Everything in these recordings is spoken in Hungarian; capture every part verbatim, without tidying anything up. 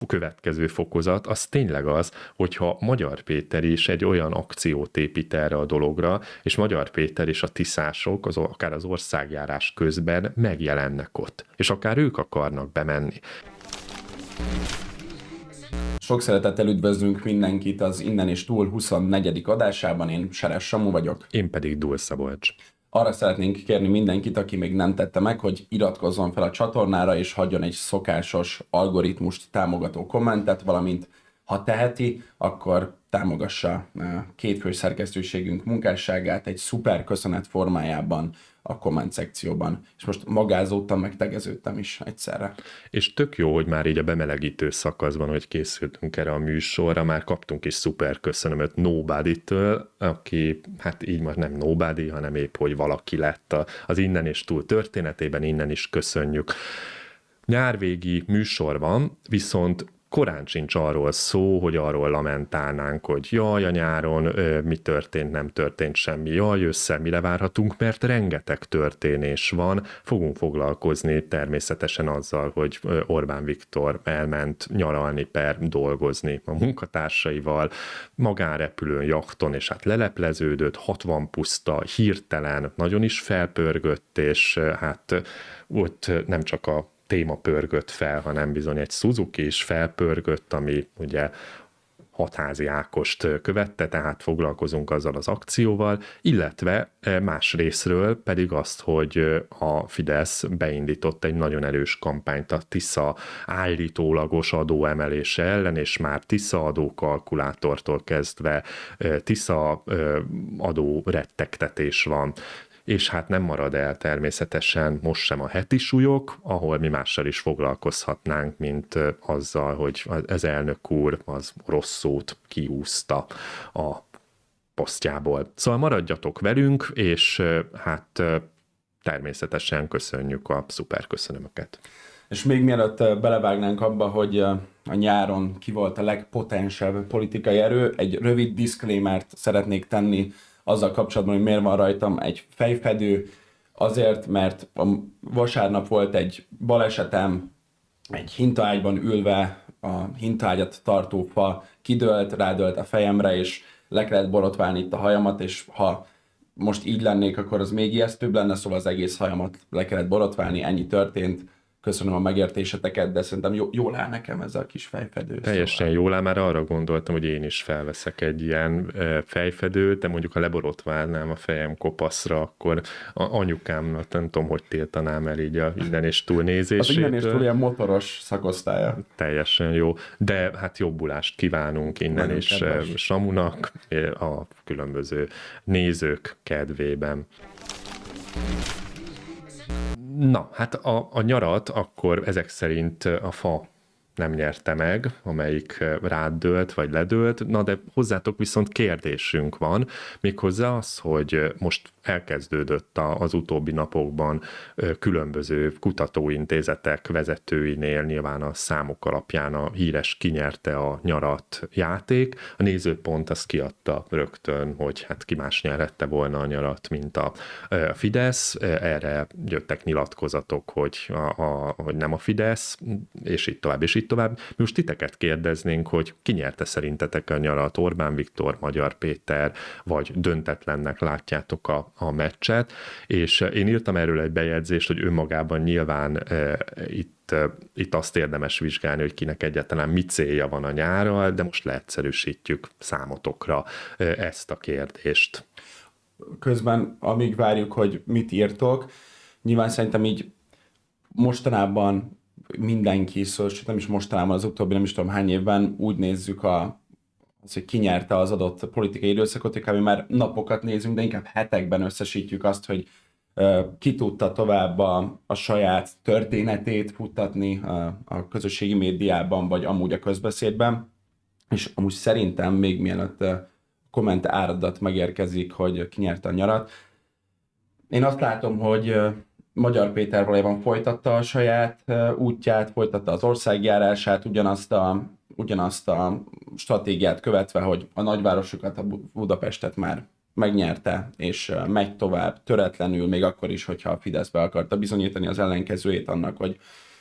következő fokozat az tényleg az, hogyha Magyar Péter is egy olyan akciót épít erre a dologra, és Magyar Péter és a tiszások az, akár az országjárás közben megjelennek ott, és akár ők akarnak bemenni. Sok szeretettel üdvözlünk mindenkit az Innen és Túl huszonnegyedik adásában. Én Seres Samu vagyok. Én pedig Dul Szabolcs. Arra szeretnénk kérni mindenkit, aki még nem tette meg, hogy iratkozzon fel a csatornára, és hagyjon egy szokásos algoritmust támogató kommentet, valamint ha teheti, akkor támogassa két főszerkesztőségünk munkásságát egy szuper köszönet formájában a komment szekcióban. És most magázódtam, meg tegeződtem is egyszerre. És tök jó, hogy már így a bemelegítő szakaszban, hogy készültünk erre a műsorra, már kaptunk is szuper köszönömöt Nobody-től, aki hát így már nem Nobody, hanem épp, hogy valaki lett az Innen és Túl történetében, innen is köszönjük. Nyárvégi műsor van, viszont korán sincs arról szó, hogy arról lamentálnánk, hogy jaj, a nyáron ö, mi történt, nem történt semmi, jaj, ősszel mire várhatunk, mert rengeteg történés van. Fogunk foglalkozni természetesen azzal, hogy Orbán Viktor elment nyaralni per dolgozni a munkatársaival, magánrepülőn, jachton, és hát lelepleződött, hatvan puszta, hirtelen, nagyon is felpörgött, és hát ott nem csak a téma pörgött fel, hanem bizony egy Suzuki is felpörgött, ami ugye Hatházi Ákost követte, tehát foglalkozunk azzal az akcióval, illetve más részről pedig azt, hogy a Fidesz beindított egy nagyon erős kampányt a Tisza állítólagos adóemelése ellen, és már Tisza adókalkulátortól kezdve Tisza adó rettegtetés van. És hát nem marad el természetesen most sem a heti súlyok, ahol mi mással is foglalkozhatnánk, mint azzal, hogy az elnök úr az rossz szót kiúzta a posztjából. Szóval maradjatok velünk, és hát természetesen köszönjük a szuper köszönömöket. És még mielőtt belevágnánk abba, hogy a nyáron ki volt a legpotensebb politikai erő, egy rövid disclaimert szeretnék tenni azzal kapcsolatban, hogy miért van rajtam egy fejfedő, azért, mert a vasárnap volt egy balesetem, egy hintaágyban ülve, a hintaágyat tartó fa kidőlt, rádölt a fejemre, és le kellett borotválni itt a hajamat, és ha most így lennék, akkor az még ijesztőbb lenne, szóval az egész hajamat le kellett borotválni, ennyi történt. Köszönöm a megértéseteket, de szerintem jó, jól áll nekem ez a kis fejfedő. Teljesen szóval. Jól áll, már arra gondoltam, hogy én is felveszek egy ilyen fejfedőt, de mondjuk ha leborotválnám a fejem kopaszra, akkor a anyukámnak nem tudom, hogy tiltanám el így a Innen és Túl nézésétől. Az Innen és Túl ilyen motoros szakosztálya. Teljesen jó, de hát jobbulást kívánunk innen nagyon is kedves Samunak a különböző nézők kedvében. Na, hát a, a nyarat akkor ezek szerint a fa nem nyerte meg, amelyik rád dőlt, vagy ledőlt, na de hozzátok viszont kérdésünk van, méghozzá az, hogy most elkezdődött az utóbbi napokban különböző kutatóintézetek vezetőinél, nyilván a számok alapján a híres kinyerte a nyarat játék. A Nézőpont azt kiadta rögtön, hogy hát ki más nyerhette volna a nyarat, mint a Fidesz. Erre jöttek nyilatkozatok, hogy, a, a, hogy nem a Fidesz, és így tovább, és így tovább. Mi most titeket kérdeznénk, hogy ki nyerte szerintetek a nyarat, Orbán Viktor, Magyar Péter, vagy döntetlennek látjátok a a meccset, és én írtam erről egy bejegyzést, hogy önmagában nyilván e, itt, e, itt azt érdemes vizsgálni, hogy kinek egyáltalán mi célja van a nyárral, de most leegyszerűsítjük számotokra e, ezt a kérdést. Közben, amíg várjuk, hogy mit írtok, nyilván szerintem így mostanában mindenki, szóval nem is mostanában, az utóbbi nem is tudom hány évben úgy nézzük a az, hogy kinyerte az adott politikai időszakot, hogy kb. Már napokat nézünk, de inkább hetekben összesítjük azt, hogy uh, ki tudta tovább a, a saját történetét futtatni a, a közösségi médiában, vagy amúgy a közbeszédben. És amúgy szerintem még mielőtt uh, komment áradat megérkezik, hogy kinyerte a nyarat. Én azt látom, hogy uh, Magyar Péter valójában folytatta a saját uh, útját, folytatta az országjárását, ugyanazt a ugyanazt a stratégiát követve, hogy a nagyvárosokat, a Budapestet már megnyerte, és megy tovább töretlenül, még akkor is, hogyha a Fidesz be akarta bizonyítani az ellenkezőjét annak, hogy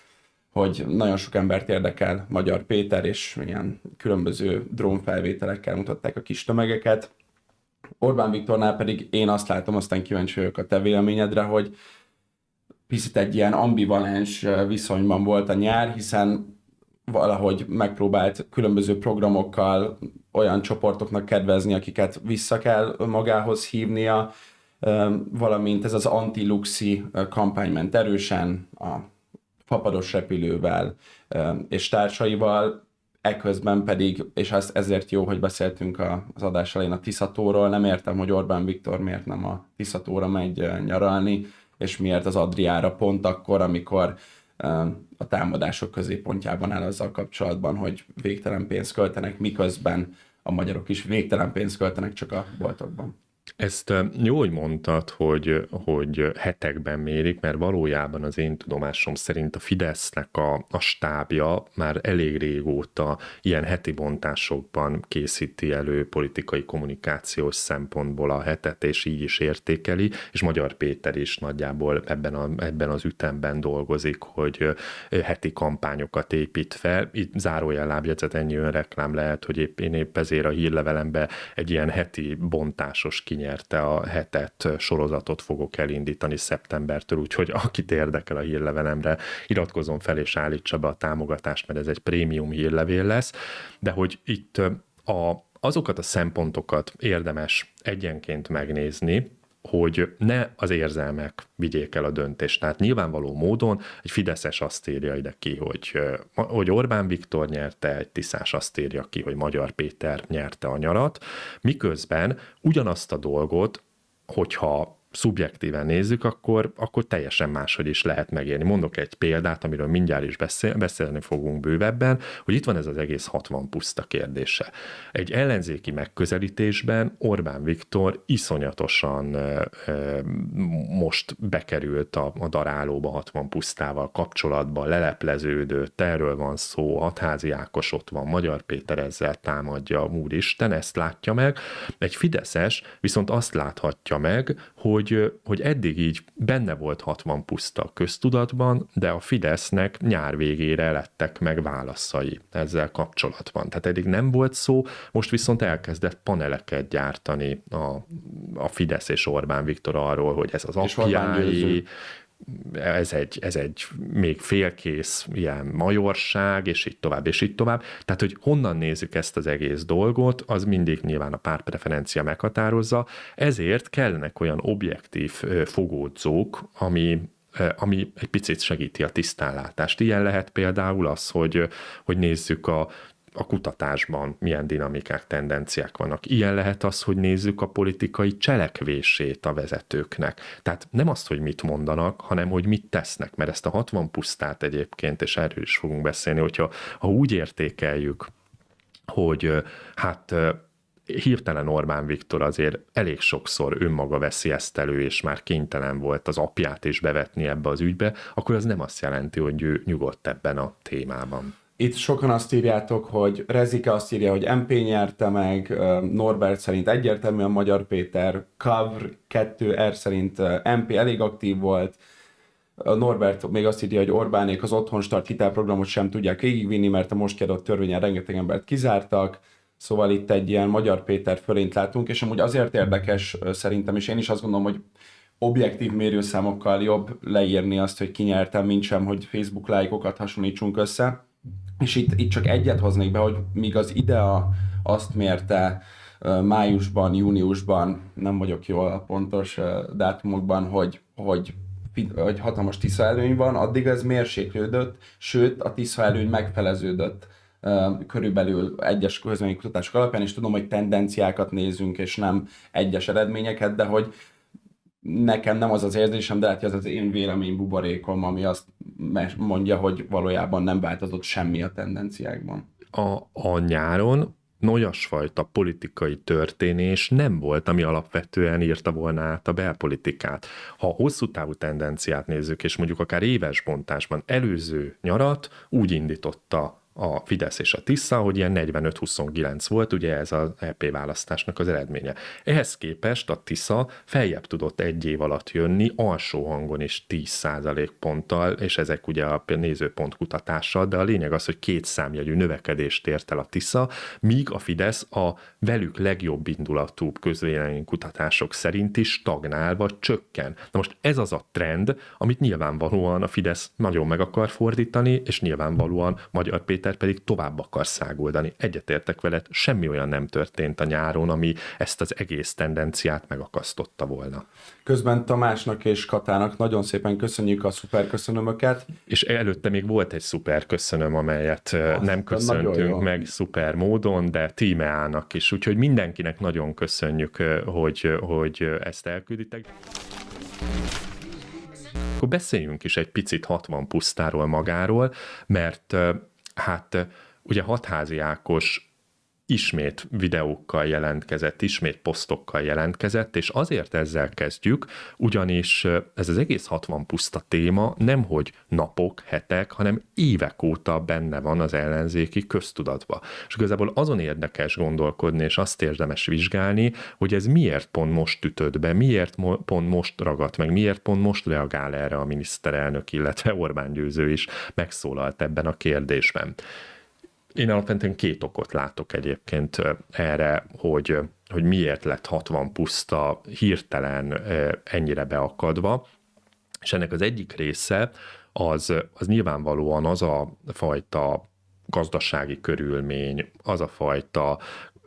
hogy nagyon sok embert érdekel Magyar Péter, és ilyen különböző drónfelvételekkel mutatták a kis tömegeket. Orbán Viktornál pedig én azt látom, aztán kíváncsi vagyok a te véleményedre, hogy picit egy ilyen ambivalens viszonyban volt a nyár, hiszen valahogy megpróbált különböző programokkal olyan csoportoknak kedvezni, akiket vissza kell magához hívnia, valamint ez az anti-luxi kampány ment erősen a fapados repülővel és társaival, ekközben pedig, és az ezért jó, hogy beszéltünk az adás elején a Tiszatóról, nem értem, hogy Orbán Viktor miért nem a Tiszatóra megy nyaralni, és miért az Adriára pont akkor, amikor a támadások középpontjában áll azzal kapcsolatban, hogy végtelen pénzt költenek, miközben a magyarok is végtelen pénzt költenek csak a boltokban. Ezt jó, hogy mondtad, hogy, hogy hetekben mérik, mert valójában az én tudomásom szerint a Fidesznek a, a stábja már elég régóta ilyen heti bontásokban készíti elő politikai kommunikációs szempontból a hetet, és így is értékeli, és Magyar Péter is nagyjából ebben, a, ebben az ütemben dolgozik, hogy heti kampányokat épít fel. Itt zárójel lábjegyzet, ennyi önreklám lehet, hogy épp, én épp ezért a hírlevelembe egy ilyen heti bontásos kinyerte a hetet sorozatot fogok elindítani szeptembertől, úgyhogy akit érdekel a hírlevelemre, iratkozzon fel és állítsa be a támogatást, mert ez egy prémium hírlevél lesz, de hogy itt a, azokat a szempontokat érdemes egyenként megnézni, hogy ne az érzelmek vigyék el a döntést. Tehát nyilvánvaló módon egy fideszes azt írja ide ki, hogy, hogy Orbán Viktor nyerte, egy tiszás azt írja ki, hogy Magyar Péter nyerte a nyarat, miközben ugyanazt a dolgot, hogyha szubjektíven nézzük, akkor, akkor teljesen máshogy is lehet megérni. Mondok egy példát, amiről mindjárt is beszél, beszélni fogunk bővebben, hogy itt van ez az egész hatvan puszta kérdése. Egy ellenzéki megközelítésben Orbán Viktor iszonyatosan ö, ö, most bekerült a, a darálóba hatvan pusztával kapcsolatban, lelepleződött, erről van szó, Hatházi Ákos ott van, Magyar Péter ezzel támadja, úristen, ezt látja meg. Egy fideszes viszont azt láthatja meg, hogy Hogy, hogy eddig így benne volt hatvan puszta a köztudatban, de a Fidesznek nyár végére lettek meg válaszai ezzel kapcsolatban. Tehát eddig nem volt szó, most viszont elkezdett paneleket gyártani a, a Fidesz és Orbán Viktor arról, hogy ez az apjái, ez egy, ez egy még félkész ilyen majorság, és így tovább, és így tovább. Tehát, hogy honnan nézzük ezt az egész dolgot, az mindig nyilván a pártpreferencia meghatározza, ezért kellenek olyan objektív fogódzók, ami ami egy picit segíti a tisztánlátást. Ilyen lehet például az, hogy, hogy nézzük a a kutatásban milyen dinamikák, tendenciák vannak. Ilyen lehet az, hogy nézzük a politikai cselekvését a vezetőknek. Tehát nem azt, hogy mit mondanak, hanem hogy mit tesznek, mert ezt a hatvan pusztát egyébként, és erről is fogunk beszélni, hogyha ha úgy értékeljük, hogy hát hirtelen Orbán Viktor azért elég sokszor önmaga veszi ezt elő, és már kénytelen volt az apját is bevetni ebbe az ügybe, akkor az nem azt jelenti, hogy ő nyugodt ebben a témában. Itt sokan azt írjátok, hogy Rezike azt írja, hogy em pé nyerte meg, Norbert szerint egyértelműen Magyar Péter, Kavr kettő er szerint em pé elég aktív volt, Norbert még azt írja, hogy Orbánék az Otthonstart hitelprogramot sem tudják végigvinni, mert a most kiadott törvényen rengeteg embert kizártak, szóval itt egy ilyen Magyar Péter fölényt látunk, és amúgy azért érdekes szerintem, és én is azt gondolom, hogy objektív mérőszámokkal jobb leírni azt, hogy ki nyertem, mint sem, hogy Facebook lájkokat hasonlítsunk össze. És itt, itt csak egyet hoznék be, hogy míg az IDEA azt mérte májusban, júniusban, nem vagyok jól a pontos dátumokban, hogy, hogy, hogy hatalmas Tisza előny van, addig ez mérséklődött, sőt a Tisza előny megfeleződött körülbelül egyes közvéleménykutatások alapján, és tudom, hogy tendenciákat nézünk, és nem egyes eredményeket, de hogy nekem nem az az érzésem, de hát az az én vélemény buborékom, ami azt mondja, hogy valójában nem változott semmi a tendenciákban. A, a nyáron olyasfajta politikai történés nem volt, ami alapvetően írta volna át a belpolitikát. Ha a hosszú távú tendenciát nézzük, és mondjuk akár éves bontásban előző nyarat úgy indította a Fidesz és a Tisza, hogy ilyen negyvenöt huszonkilenc volt, ugye ez az é pé választásnak az eredménye. Ehhez képest a Tisza feljebb tudott egy év alatt jönni, alsó hangon is tíz százalékponttal, és ezek ugye a nézőpont kutatással, de a lényeg az, hogy két számjegyű növekedést ért el a Tisza, míg a Fidesz a velük legjobb indulatú közvéleménykutatások szerint is stagnál vagy csökken. Na most ez az a trend, amit nyilvánvalóan a Fidesz nagyon meg akar fordítani, és nyilvánvalóan Magyar Péter pedig tovább akar száguldani. Egyetértek veled, semmi olyan nem történt a nyáron, ami ezt az egész tendenciát megakasztotta volna. Közben Tamásnak és Katának nagyon szépen köszönjük a szuper köszönömöket. És előtte még volt egy szuper köszönöm, amelyet azt nem köszöntünk meg szuper módon, de Tímeának is. Úgyhogy mindenkinek nagyon köszönjük, hogy, hogy ezt elkülditek. Akkor beszéljünk is egy picit hatvan pusztáról magáról, mert hát ugye Hatházi Ákos ismét videókkal jelentkezett, ismét posztokkal jelentkezett, és azért ezzel kezdjük, ugyanis ez az egész hatvan puszta téma nemhogy napok, hetek, hanem évek óta benne van az ellenzéki köztudatba. És igazából azon érdekes gondolkodni, és azt érdemes vizsgálni, hogy ez miért pont most ütött be, miért mo- pont most ragadt meg, miért pont most reagál erre a miniszterelnök, illetve Orbán Győző is megszólalt ebben a kérdésben. Én alapvetően két okot látok egyébként erre, hogy, hogy miért lett hatvan puszta hirtelen ennyire beakadva, és ennek az egyik része az, az nyilvánvalóan az a fajta gazdasági körülmény, az a fajta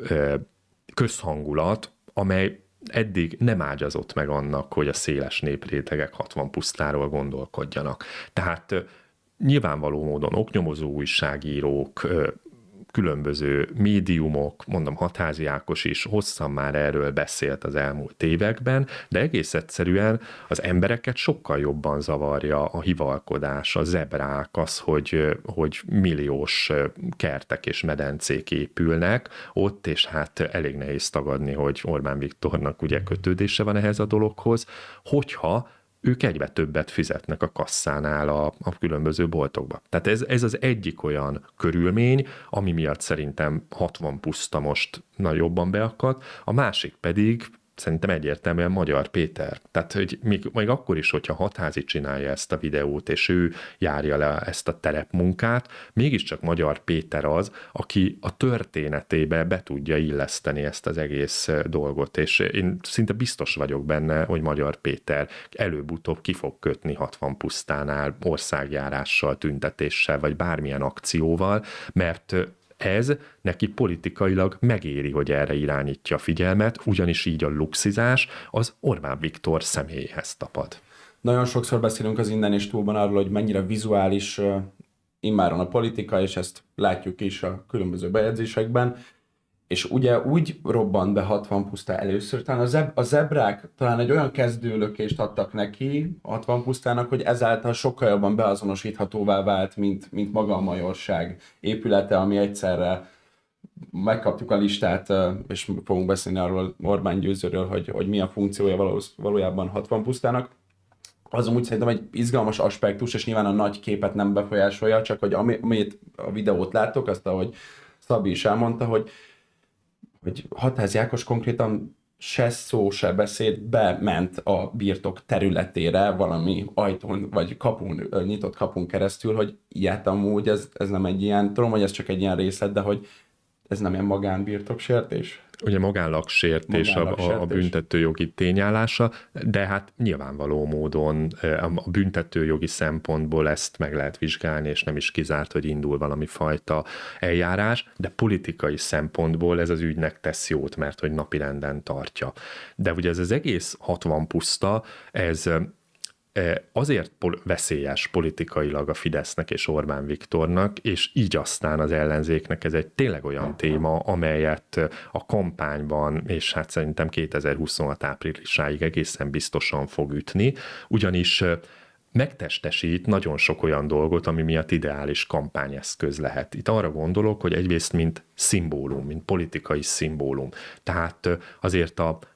közhangulat, amely eddig nem ágyazott meg annak, hogy a széles néprétegek hatvan pusztáról gondolkodjanak. Tehát nyilvánvaló módon oknyomozó újságírók, különböző médiumok, mondom Hatházi Ákos is hosszan már erről beszélt az elmúlt években, de egész egyszerűen az embereket sokkal jobban zavarja a hivalkodás, a zebrák, az, hogy, hogy milliós kertek és medencék épülnek ott, és hát elég nehéz tagadni, hogy Orbán Viktornak ugye kötődése van ehhez a dologhoz, hogyha ők egyre többet fizetnek a kasszánál a, a különböző boltokba. Tehát ez, ez az egyik olyan körülmény, ami miatt szerintem hatvan puszta most na, jobban beakadt, a másik pedig szerintem egyértelműen Magyar Péter. Tehát, hogy még, még akkor is, hogyha Hatházi csinálja ezt a videót, és ő járja le ezt a terepmunkát, mégiscsak Magyar Péter az, aki a történetébe be tudja illeszteni ezt az egész dolgot, és én szinte biztos vagyok benne, hogy Magyar Péter előbb-utóbb ki fog kötni hatvan pusztánál országjárással, tüntetéssel, vagy bármilyen akcióval, mert ez neki politikailag megéri, hogy erre irányítja a figyelmet, ugyanis így a luxizás az Orbán Viktor személyéhez tapad. Nagyon sokszor beszélünk az Innen és Túlban arról, hogy mennyire vizuális uh, immáron a politika, és ezt látjuk is a különböző bejegyzésekben. És ugye úgy robbant be hatvan puszta először, talán a, zeb- a zebrák talán egy olyan kezdőlökést adtak neki hatvan pusztának, hogy ezáltal sokkal jobban beazonosíthatóvá vált, mint, mint maga a Majorság épülete, ami egyszerre megkaptuk a listát, és fogunk beszélni arról Orbán Győzőről, hogy, hogy mi a funkciója való, valójában hatvan pusztának. Az amúgy szerintem egy izgalmas aspektus, és nyilván a nagy képet nem befolyásolja, csak hogy amit a videót láttok, azt ahogy Szabi is elmondta, hogy hogy Hatházi Ákos konkrétan se szó, se beszéd bement a birtok területére valami ajtón, vagy kapun, nyitott kapun keresztül, hogy ilyet amúgy ez, ez nem egy ilyen, tudom, hogy ez csak egy ilyen részlet, de hogy ez nem ilyen magánbirtoksértés. Ugye magánlagsértés a, a büntetőjogi tényállása, de hát nyilvánvaló módon a büntetőjogi szempontból ezt meg lehet vizsgálni, és nem is kizárt, hogy indul valami fajta eljárás, de politikai szempontból ez az ügynek tesz jót, mert hogy napirenden tartja. De ugye ez az egész hatvan puszta, ez azért veszélyes politikailag a Fidesznek és Orbán Viktornak, és így aztán az ellenzéknek ez egy tényleg olyan téma, amelyet a kampányban, és hát szerintem kétezer-huszonhat áprilisáig egészen biztosan fog ütni, ugyanis megtestesít nagyon sok olyan dolgot, ami miatt ideális kampányeszköz lehet. Itt arra gondolok, hogy egyrészt mint szimbólum, mint politikai szimbólum. Tehát azért a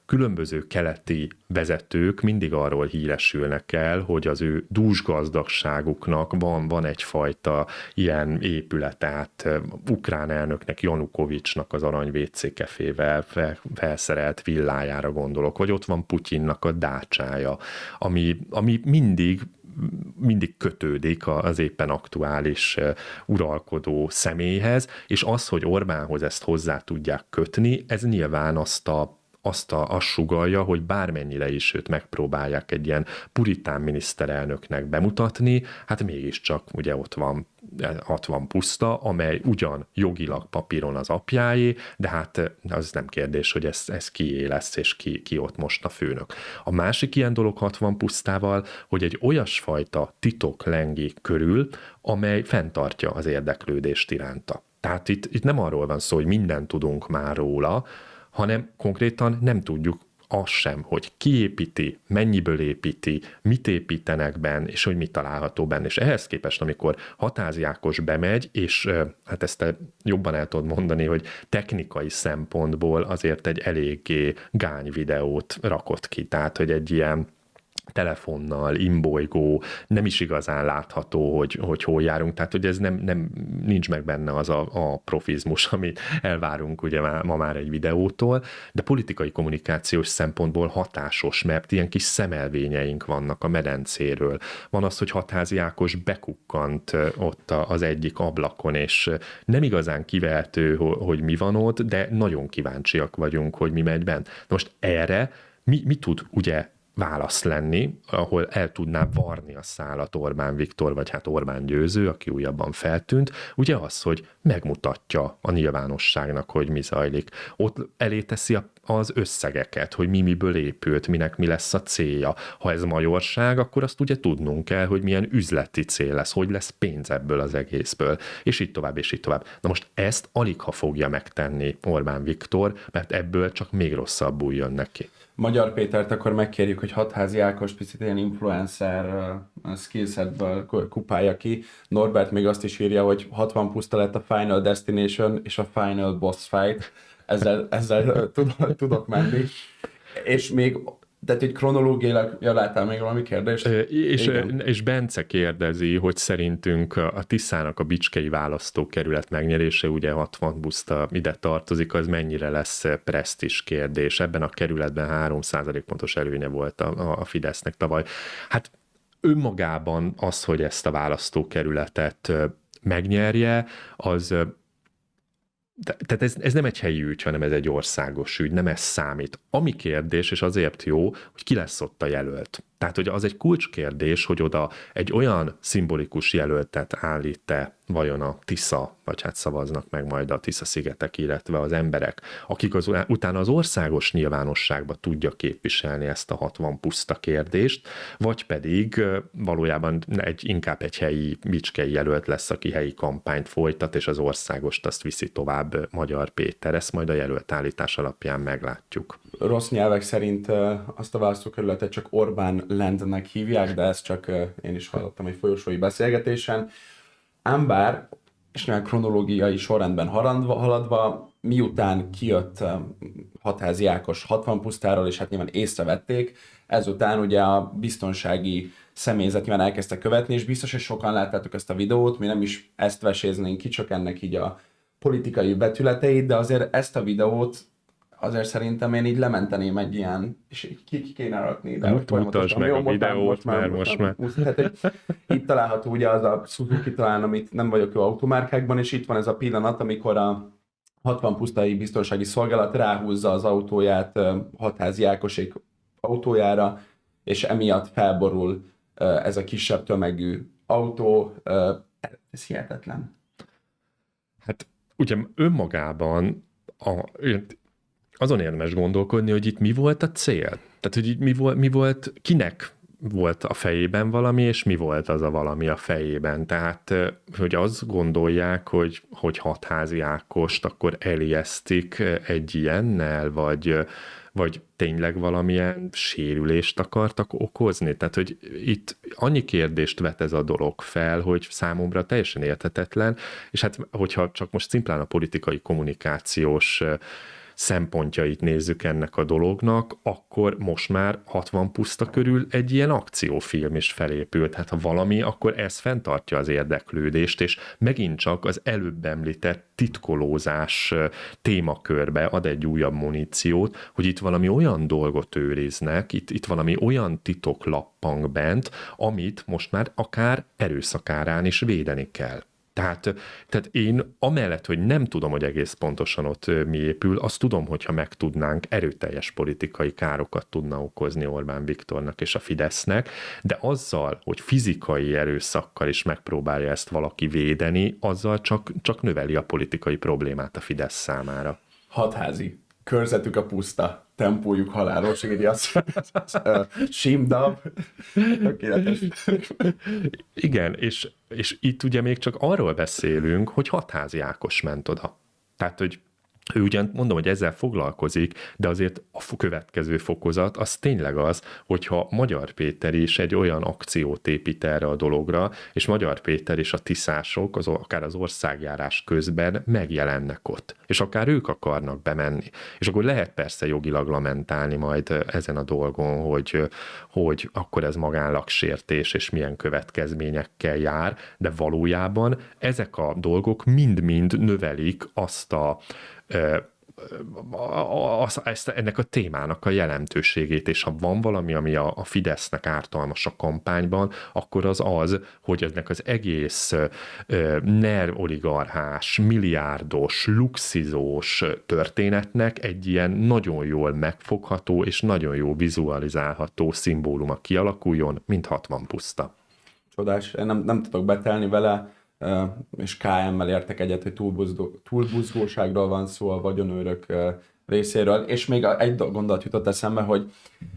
különböző keleti vezetők mindig arról híresülnek el, hogy az ő dúsgazdagságuknak van, van egyfajta ilyen épület, át ukrán elnöknek, Janukovicsnak az arany vé cé kefével felszerelt villájára gondolok, vagy ott van Putyinnak a dácsája, ami, ami mindig mindig kötődik az éppen aktuális uralkodó személyhez, és az, hogy Orbánhoz ezt hozzá tudják kötni, ez nyilván azt a azt, a, azt sugallja, hogy bármennyire is őt megpróbálják egy ilyen puritán miniszterelnöknek bemutatni, hát mégiscsak ugye ott van, ott van puszta, amely ugyan jogilag papíron az apjáé, de hát az nem kérdés, hogy ez, ez kié lesz, és ki, ki ott most a főnök. A másik ilyen dolog hatvan pusztával, hogy egy olyasfajta titok lengi körül, amely fenntartja az érdeklődést iránta. Tehát itt, itt nem arról van szó, hogy mindent tudunk már róla, hanem konkrétan nem tudjuk azt sem, hogy ki építi, mennyiből építi, mit építenek benne, és hogy mit található benne. És ehhez képest, amikor Hatházi Ákos bemegy, és hát ezt te jobban el tudod mondani, hogy technikai szempontból azért egy eléggé gány videót rakott ki. Tehát, hogy egy ilyen telefonnal, imbolygó, nem is igazán látható, hogy, hogy hol járunk, tehát hogy ez nem, nem nincs meg benne az a, a profizmus, amit elvárunk ugye ma, ma már egy videótól, de politikai kommunikációs szempontból hatásos, mert ilyen kis szemelvényeink vannak a medencéről. Van az, hogy Hatházi Ákos bekukkant ott az egyik ablakon, és nem igazán kivehető, hogy mi van ott, de nagyon kíváncsiak vagyunk, hogy mi megy bent. Most erre mi, mi tud ugye válasz lenni, ahol el tudná varni a szálat Orbán Viktor, vagy hát Orbán Győző, aki újabban feltűnt, ugye az, hogy megmutatja a nyilvánosságnak, hogy mi zajlik. Ott elé teszi az összegeket, hogy mi miből épült, minek mi lesz a célja. Ha ez majorság, akkor azt ugye tudnunk kell, hogy milyen üzleti cél lesz, hogy lesz pénz ebből az egészből, és így tovább, és így tovább. Na most ezt alig ha fogja megtenni Orbán Viktor, mert ebből csak még rosszabbul jön neki. Magyar Pétert akkor megkérjük, hogy Hatházi Ákos picit ilyen influencer uh, skillsetből kupálja ki. Norbert még azt is írja, hogy hatvan puszta lett a Final Destination és a Final Boss Fight. Ezzel, ezzel tudok, tudok menni. És még, tehát egy kronológiailag, ja, láttál még valami kérdést? E, és, és Bence kérdezi, hogy szerintünk a Tiszának a bicskei választókerület megnyerése, ugye hatvan puszta ide tartozik, az mennyire lesz presztízs kérdés. Ebben a kerületben három százalékpontos előnye volt a, a Fidesznek tavaly. Hát önmagában az, hogy ezt a választókerületet megnyerje, az... Tehát ez, ez nem egy helyi ügy, hanem ez egy országos ügy, nem ez számít. Ami kérdés, és azért jó, hogy ki lesz ott a jelölt. Tehát, hogy az egy kulcskérdés, hogy oda egy olyan szimbolikus jelöltet állít-e vajon a Tisza, vagy hát szavaznak meg majd a Tisza-szigetek, illetve az emberek, akik az, utána az országos nyilvánosságba tudja képviselni ezt a hatvan puszta kérdést, vagy pedig valójában egy, inkább egy helyi bicskei jelölt lesz, aki helyi kampányt folytat, és az országost azt viszi tovább Magyar Péter. Ezt majd a jelölt állítás alapján meglátjuk. Rossz nyelvek szerint azt a választókerületet csak Orbán Landnek hívják, de ezt csak én is hallottam egy folyosói beszélgetésen. Ám bár, és nyilván kronológiai sorrendben haladva, haladva, miután kijött Hatházi Ákos hatvan pusztáról, és hát nyilván észrevették, ezután ugye a biztonsági személyzet nyilván elkezdte követni, és biztos, hogy sokan láttátok ezt a videót, mi nem is ezt veséznénk ki, csak ennek így a politikai betületeit, de azért ezt a videót azért szerintem én így lementeném egy ilyen, és így ki kéne rakni. De Mut, mutasd meg a videót, mert most már. Most már. Hát, itt található ugye az a Suzuki talán, amit nem vagyok jó automárkákban, és itt van ez a pillanat, amikor a hatvan pusztai biztonsági szolgálat ráhúzza az autóját Hatházi Ákosék autójára, és emiatt felborul ez a kisebb tömegű autó. Ez hihetetlen. Hát ugye önmagában a, azon érdemes gondolkodni, hogy itt mi volt a cél. Tehát, hogy itt mi volt, mi volt, kinek volt a fejében valami, és mi volt az a valami a fejében. Tehát, hogy azt gondolják, hogy, hogy Hatházi Ákost akkor elijesztik egy ilyennel, vagy, vagy tényleg valamilyen sérülést akartak okozni. Tehát, hogy itt annyi kérdést vet ez a dolog fel, hogy számomra teljesen érthetetlen, és hát, hogyha csak most szimplán a politikai kommunikációs szempontjait nézzük ennek a dolognak, akkor most már hatvan puszta körül egy ilyen akciófilm is felépült. Hát ha valami, akkor ez fenntartja az érdeklődést, és megint csak az előbb említett titkolózás témakörbe ad egy újabb muníciót, hogy itt valami olyan dolgot őriznek, itt, itt valami olyan titok lappang bent, amit most már akár erőszakárán is védeni kell. Tehát, tehát én amellett, hogy nem tudom, hogy egész pontosan ott mi épül, azt tudom, hogyha megtudnánk, erőteljes politikai károkat tudna okozni Orbán Viktornak és a Fidesznek, de azzal, hogy fizikai erőszakkal is megpróbálja ezt valaki védeni, azzal csak, csak növeli a politikai problémát a Fidesz számára. Hatházi. Körzetük a puszta, tempójuk halálos, segíti azt, simdab, tökéletes. Igen, és, és itt ugye még csak arról beszélünk, hogy Hatházi Ákos ment oda. Tehát, hogy ő ugyan mondom, hogy ezzel foglalkozik, de azért a következő fokozat az tényleg az, hogyha Magyar Péter is egy olyan akciót épít erre a dologra, és Magyar Péter és a tiszások, az, akár az országjárás közben megjelennek ott, és akár ők akarnak bemenni. És akkor lehet persze jogilag lamentálni majd ezen a dolgon, hogy, hogy akkor ez magánlagsértés, és milyen következményekkel jár, de valójában ezek a dolgok mind-mind növelik azt a Az, ezt, ennek a témának a jelentőségét, és ha van valami, ami a, a Fidesznek ártalmas a kampányban, akkor az az, hogy ennek az egész NER oligarchás, milliárdos, luxizós történetnek egy ilyen nagyon jól megfogható és nagyon jó vizualizálható szimbóluma kialakuljon, mint hatvan puszta. Csodás, én nem, nem tudok betelni vele, és ká em-mel értek egyet, hogy túlbuzgóságról van szó a vagyonőrök részéről, és még egy gondolat jutott eszembe, hogy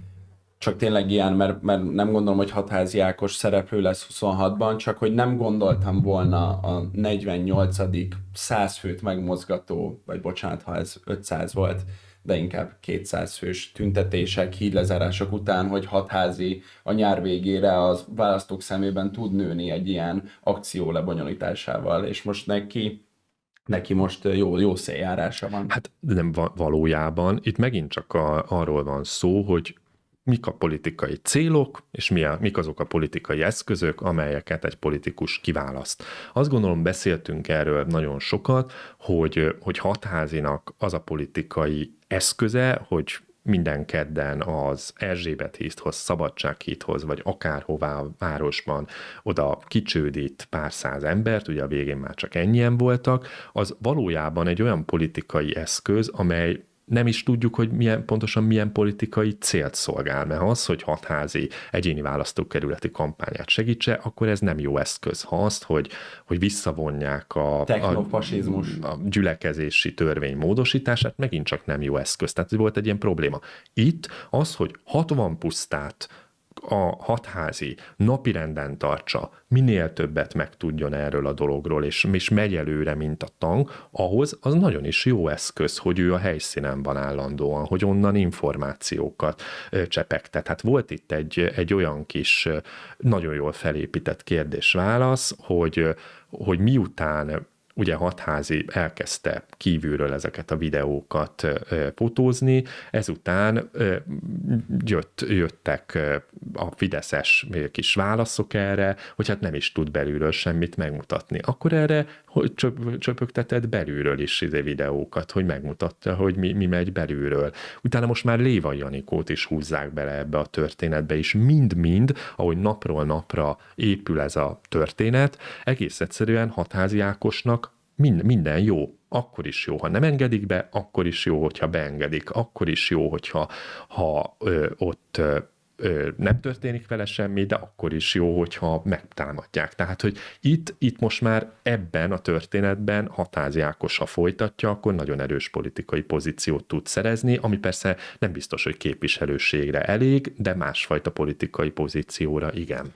csak tényleg ilyen, mert, mert nem gondolom, hogy Hatházi Ákos szereplő lesz huszonhatban, csak hogy nem gondoltam volna a negyvennyolcadik száz főt megmozgató, vagy bocsánat, ha ez ötszáz volt, de inkább kétszáz fős tüntetések, hídlezárások után, hogy Hatházi a nyár végére az választók szemében tud nőni egy ilyen akció lebonyolításával, és most neki, neki most jó, jó széljárása van. Hát nem valójában, itt megint csak a, arról van szó, hogy mik a politikai célok, és mi a, mik azok a politikai eszközök, amelyeket egy politikus kiválaszt. Azt gondolom, beszéltünk erről nagyon sokat, hogy, hogy Hatházinak az a politikai eszköze, hogy minden kedden az Erzsébet hídhoz, Szabadsághídhoz, vagy akárhová a városban oda kicsődít pár száz embert, ugye a végén már csak ennyien voltak, az valójában egy olyan politikai eszköz, amely nem is tudjuk, hogy milyen, pontosan milyen politikai célt szolgál, mert az, hogy Hatházi egyéni választókerületi kampányát segítse, akkor ez nem jó eszköz. Ha azt, hogy, hogy visszavonják a, a, a gyülekezési törvény módosítását, megint csak nem jó eszköz. Tehát volt egy ilyen probléma. Itt az, hogy hatvan pusztát a Hatházi napirenden tartsa, minél többet megtudjon erről a dologról, és, és megy előre, mint a tank, ahhoz az nagyon is jó eszköz, hogy ő a helyszínen van állandóan, hogy onnan információkat csepegtet. Hát volt itt egy, egy olyan kis, nagyon jól felépített kérdés-válasz, hogy, hogy miután ugye Hatházi elkezdte kívülről ezeket a videókat fotózni, ezután jött, jöttek a fideszes kis válaszok erre, hogy hát nem is tud belülről semmit megmutatni. Akkor erre hogy csöpögtetett belülről is videókat, hogy megmutatta, hogy mi, mi megy belülről. Utána most már Lévai Janikót is húzzák bele ebbe a történetbe, és mind-mind, ahogy napról napra épül ez a történet, egész egyszerűen Hatházi Ákosnak minden, minden jó. Akkor is jó, ha nem engedik be, akkor is jó, hogyha beengedik, akkor is jó, hogyha ha, ö, ott ö, nem történik vele semmi, de akkor is jó, hogyha megtámadják. Tehát, hogy itt, itt most már ebben a történetben Hatházi Ákos, ha folytatja, akkor nagyon erős politikai pozíciót tud szerezni, ami persze nem biztos, hogy képviselőségre elég, de másfajta politikai pozícióra igen.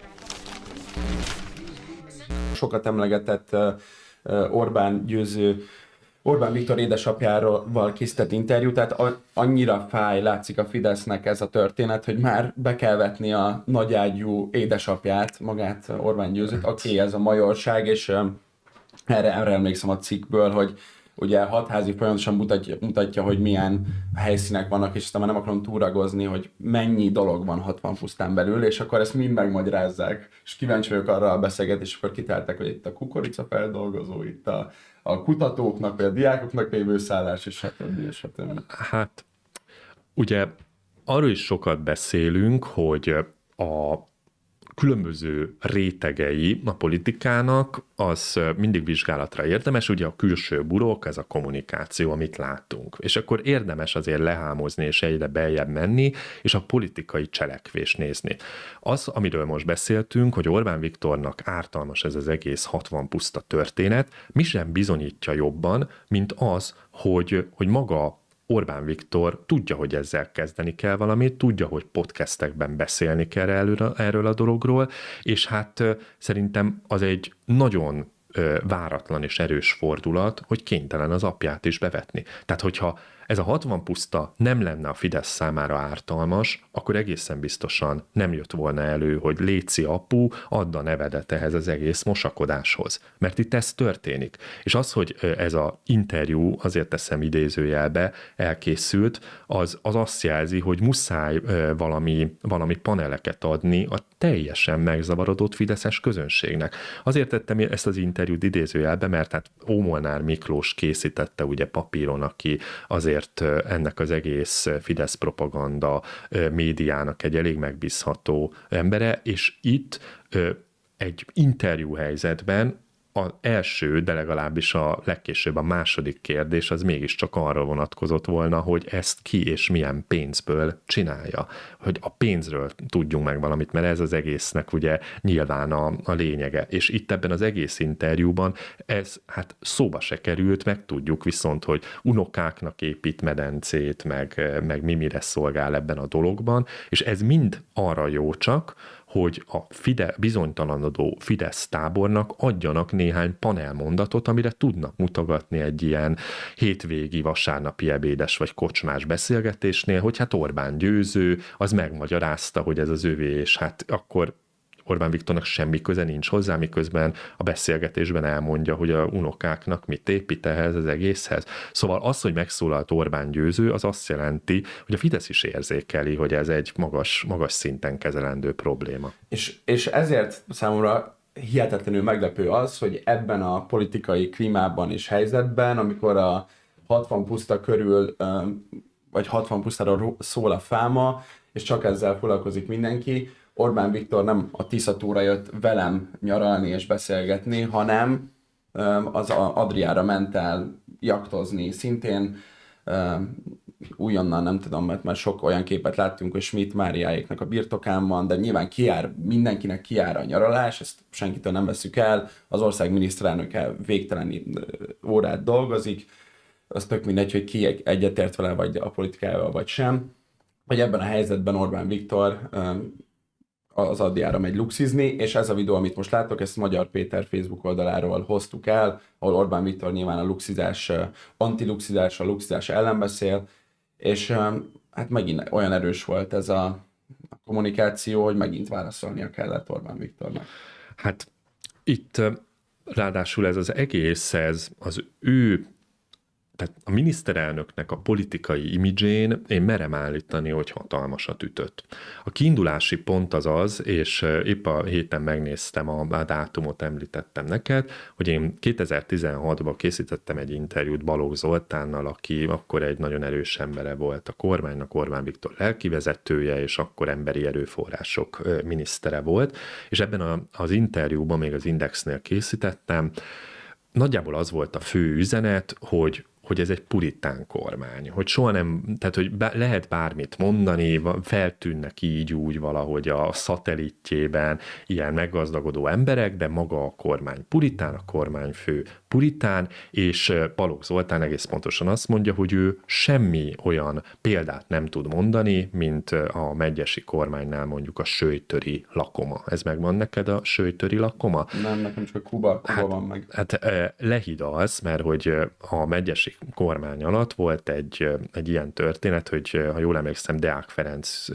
Sokat emlegetett Orbán győző, Orbán Viktor édesapjával készített interjú, tehát annyira fáj, látszik a Fidesznek ez a történet, hogy már be kell vetni a nagyágyú édesapját, magát Orbán Győzőt, aki ez a majorság, és erre, erre emlékszem a cikkből, hogy ugye hatházi folyamatosan mutatja, mutatja, hogy milyen helyszínek vannak, és aztán már nem akarom túragozni, hogy mennyi dolog van hatvan pusztán belül, és akkor ezt mind megmagyarázzák, és kíváncsi vagyok arra a beszélgetés, akkor kitálták, hogy itt a kukorica feldolgozó, itt a, a kutatóknak, vagy a diákoknak lévő szállás, és stb. stb. Hát, ugye arról is sokat beszélünk, hogy a különböző rétegei a politikának, az mindig vizsgálatra érdemes, ugye a külső burok, ez a kommunikáció, amit látunk. És akkor érdemes azért lehámozni és egyre beljebb menni, és a politikai cselekvést nézni. Az, amiről most beszéltünk, hogy Orbán Viktornak ártalmas ez az egész hatvan puszta történet, mi sem bizonyítja jobban, mint az, hogy, hogy maga Orbán Viktor tudja, hogy ezzel kezdeni kell valamit, tudja, hogy podcastekben beszélni kell erről, erről a dologról, és hát szerintem az egy nagyon váratlan és erős fordulat, hogy kénytelen az apját is bevetni. Tehát, hogyha ez a hatvan puszta nem lenne a Fidesz számára ártalmas, akkor egészen biztosan nem jött volna elő, hogy léci apu, add a nevedet ehhez az egész mosakodáshoz. Mert itt ez történik. És az, hogy ez az interjú, azért teszem idézőjelbe, elkészült, az, az azt jelzi, hogy muszáj valami, valami paneleket adni a teljesen megzavarodott fideszes közönségnek. Azért tettem ezt az interjút idézőjelbe, mert hát Ómolnár Miklós készítette ugye papíron, aki azért ennek az egész Fidesz propaganda médiának egy elég megbízható embere, és itt egy interjú helyzetben az első, de legalábbis a legkésőbb a második kérdés az mégiscsak arra vonatkozott volna, hogy ezt ki és milyen pénzből csinálja. Hogy a pénzről tudjunk meg valamit, mert ez az egésznek ugye nyilván a, a lényege. És itt ebben az egész interjúban ez hát szóba se került, meg tudjuk viszont, hogy unokáknak épít medencét, meg, meg mi mire szolgál ebben a dologban, és ez mind arra jó csak, hogy a Fide, bizonytalanodó Fidesz tábornak adjanak néhány panelmondatot, amire tudnak mutogatni egy ilyen hétvégi vasárnapi ebédes vagy kocsmás beszélgetésnél, hogy hát Orbán győző, az megmagyarázta, hogy ez az övé, és hát akkor Orbán Viktornak semmi köze nincs hozzá, miközben a beszélgetésben elmondja, hogy a unokáknak mit épít ehhez az egészhez. Szóval az, hogy megszólalt Orbán győző, az azt jelenti, hogy a Fidesz is érzékeli, hogy ez egy magas, magas szinten kezelendő probléma. És, és ezért számomra hihetetlenül meglepő az, hogy ebben a politikai klímában és helyzetben, amikor a hatvan puszta körül, vagy hatvan pusztára szól a fáma, és csak ezzel foglalkozik mindenki, Orbán Viktor nem a Tiszatúra jött velem nyaralni és beszélgetni, hanem az Adriára ment el jaktozni. Szintén újonnan, nem tudom, mert már sok olyan képet láttunk, hogy Schmidt Máriáéknak a birtokán van, de nyilván kijár, mindenkinek kijár a nyaralás, ezt senkitől nem veszük el, az ország miniszterelnöke végtelen órát dolgozik, az tök mindegy, hogy ki egyetért vele, vagy a politikával, vagy sem. Hogy ebben a helyzetben Orbán Viktor az Addiára megy luxizni, és ez a videó, amit most látok, ezt Magyar Péter Facebook oldaláról hoztuk el, ahol Orbán Viktor nyilván a luxizás, antiluxizás, a luxizás ellen beszél, és hát megint olyan erős volt ez a kommunikáció, hogy megint válaszolnia kellett Orbán Viktornak. Hát itt ráadásul ez az egész, ez az ő, tehát a miniszterelnöknek a politikai imidzsén én merem állítani, hogy hatalmasat ütött. A kiindulási pont az az, és épp a héten megnéztem a, a dátumot, említettem neked, hogy én kétezer-tizenhatban készítettem egy interjút Balogh Zoltánnal, aki akkor egy nagyon erős embere volt a kormánynak, Orbán Viktor lelkivezetője, és akkor emberi erőforrások minisztere volt, és ebben a, az interjúban még az Indexnél készítettem, nagyjából az volt a fő üzenet, hogy hogy ez egy puritán kormány, hogy soha nem, tehát hogy be, lehet bármit mondani, feltűnnek így úgy valahogy a szatellitjében ilyen meggazdagodó emberek, de maga a kormány puritán, a kormányfő puritán, és Balogh Zoltán egész pontosan azt mondja, hogy ő semmi olyan példát nem tud mondani, mint a megyesi kormánynál mondjuk a sőtöri lakoma. Ez megvan neked a sőtöri lakoma? Nem, nekem csak a Kuba, Kuba hát, van meg. Hát lehidalsz, mert hogy a megyesi Gyurcsány kormány alatt volt egy, egy ilyen történet, hogy ha jól emlékszem, Deák Ferenc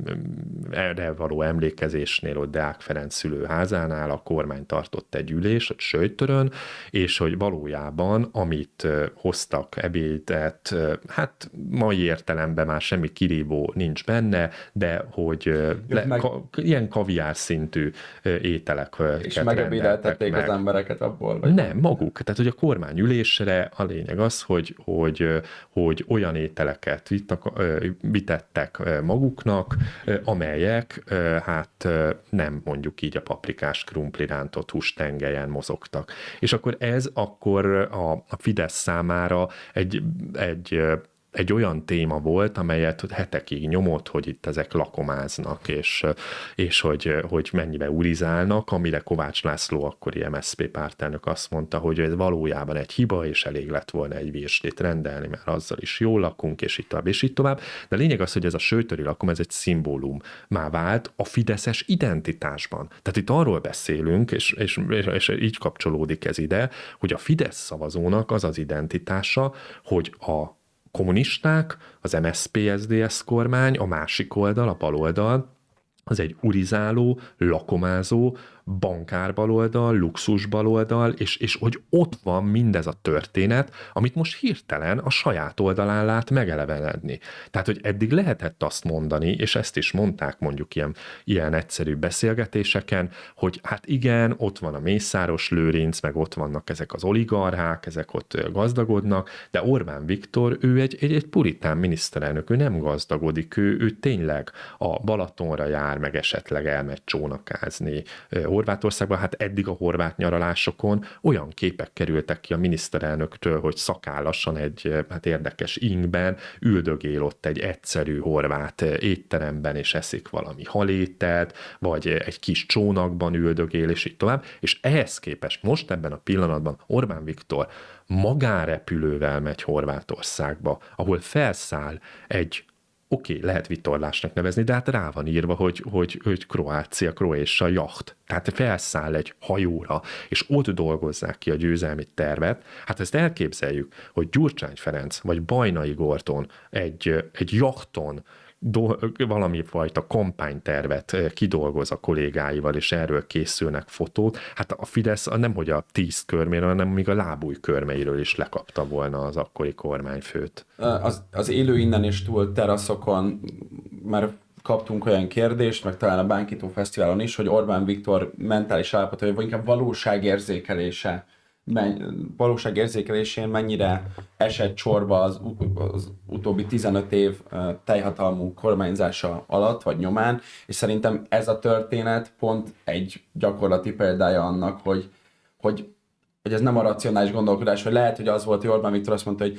erre való emlékezésnél, ott Deák Ferenc szülőházánál a kormány tartott egy ülést, ott Sőjtörön, és hogy valójában, amit hoztak ebédet, hát mai értelemben már semmi kirívó nincs benne, de hogy le, meg... ka, ilyen kaviár szintű ételek. És megebédeltették az embereket abból? Vagy nem, maguk. Tehát, hogy a kormány ülésre a lényeg az, hogy, hogy, hogy olyan ételeket vittak, vitettek maguknak, amelyek hát nem mondjuk így a paprikás krumpli rántott hústengelyen mozogtak. És akkor ez akkor a, a Fidesz számára egy, egy egy olyan téma volt, amelyet hetekig nyomott, hogy itt ezek lakomáznak, és, és hogy, hogy mennyibe urizálnak, amire Kovács László, akkori em es zé pé pártelnök azt mondta, hogy ez valójában egy hiba, és elég lett volna egy virslit rendelni, mert azzal is jól lakunk, és itt tovább, és itt tovább. De a lényeg az, hogy ez a sőtöri lakom, ez egy szimbólum már vált a fideszes identitásban. Tehát itt arról beszélünk, és, és, és így kapcsolódik ez ide, hogy a Fidesz szavazónak az az identitása, hogy a kommunisták, az em es zé pé es zé dé es kormány, a másik oldal, a baloldal, az egy urizáló, lakomázó, bankárbaloldal, luxusbaloldal, és, és hogy ott van mindez a történet, amit most hirtelen a saját oldalán lát megelevenedni. Tehát, hogy eddig lehetett azt mondani, és ezt is mondták mondjuk ilyen, ilyen egyszerű beszélgetéseken, hogy hát igen, ott van a Mészáros Lőrinc, meg ott vannak ezek az oligarchák, ezek ott gazdagodnak, de Orbán Viktor, ő egy, egy, egy puritán miniszterelnök, ő nem gazdagodik, ő, ő tényleg a Balatonra jár, meg esetleg elmegy csónakázni Horvátországban, hát eddig a horvát nyaralásokon olyan képek kerültek ki a miniszterelnöktől, hogy szakállasan egy hát érdekes ingben üldögél ott egy egyszerű horvát étteremben, és eszik valami halételt, vagy egy kis csónakban üldögél, és így tovább. És ehhez képest most ebben a pillanatban Orbán Viktor magánrepülővel megy Horvátországba, ahol felszáll egy oké, okay, lehet vitorlásnak nevezni, de hát rá van írva, hogy, hogy, hogy Kroácia, Croatia jacht. Tehát felszáll egy hajóra, és ott dolgozzák ki a győzelmi tervet. Hát ezt elképzeljük, hogy Gyurcsány Ferenc vagy Bajnai Gordon egy, egy jachton do, valami fajta kampánytervet kidolgoz a kollégáival, és erről készülnek fotót. Hát a Fidesz nemhogy a tíz körméről, hanem még a lábúj körmeiről is lekapta volna az akkori kormányfőt. Az, az élő innen is túl teraszokon már kaptunk olyan kérdést, meg talán a Bánkító Fesztiválon is, hogy Orbán Viktor mentális állapota, vagy inkább valóságérzékelése, men, valóságérzékelésén mennyire esett csorba az, az utóbbi tizenöt év teljhatalmú kormányzása alatt, vagy nyomán, és szerintem ez a történet pont egy gyakorlati példája annak, hogy, hogy, hogy ez nem a racionális gondolkodás, hogy lehet, hogy az volt, hogy Orbán Viktor azt mondta, hogy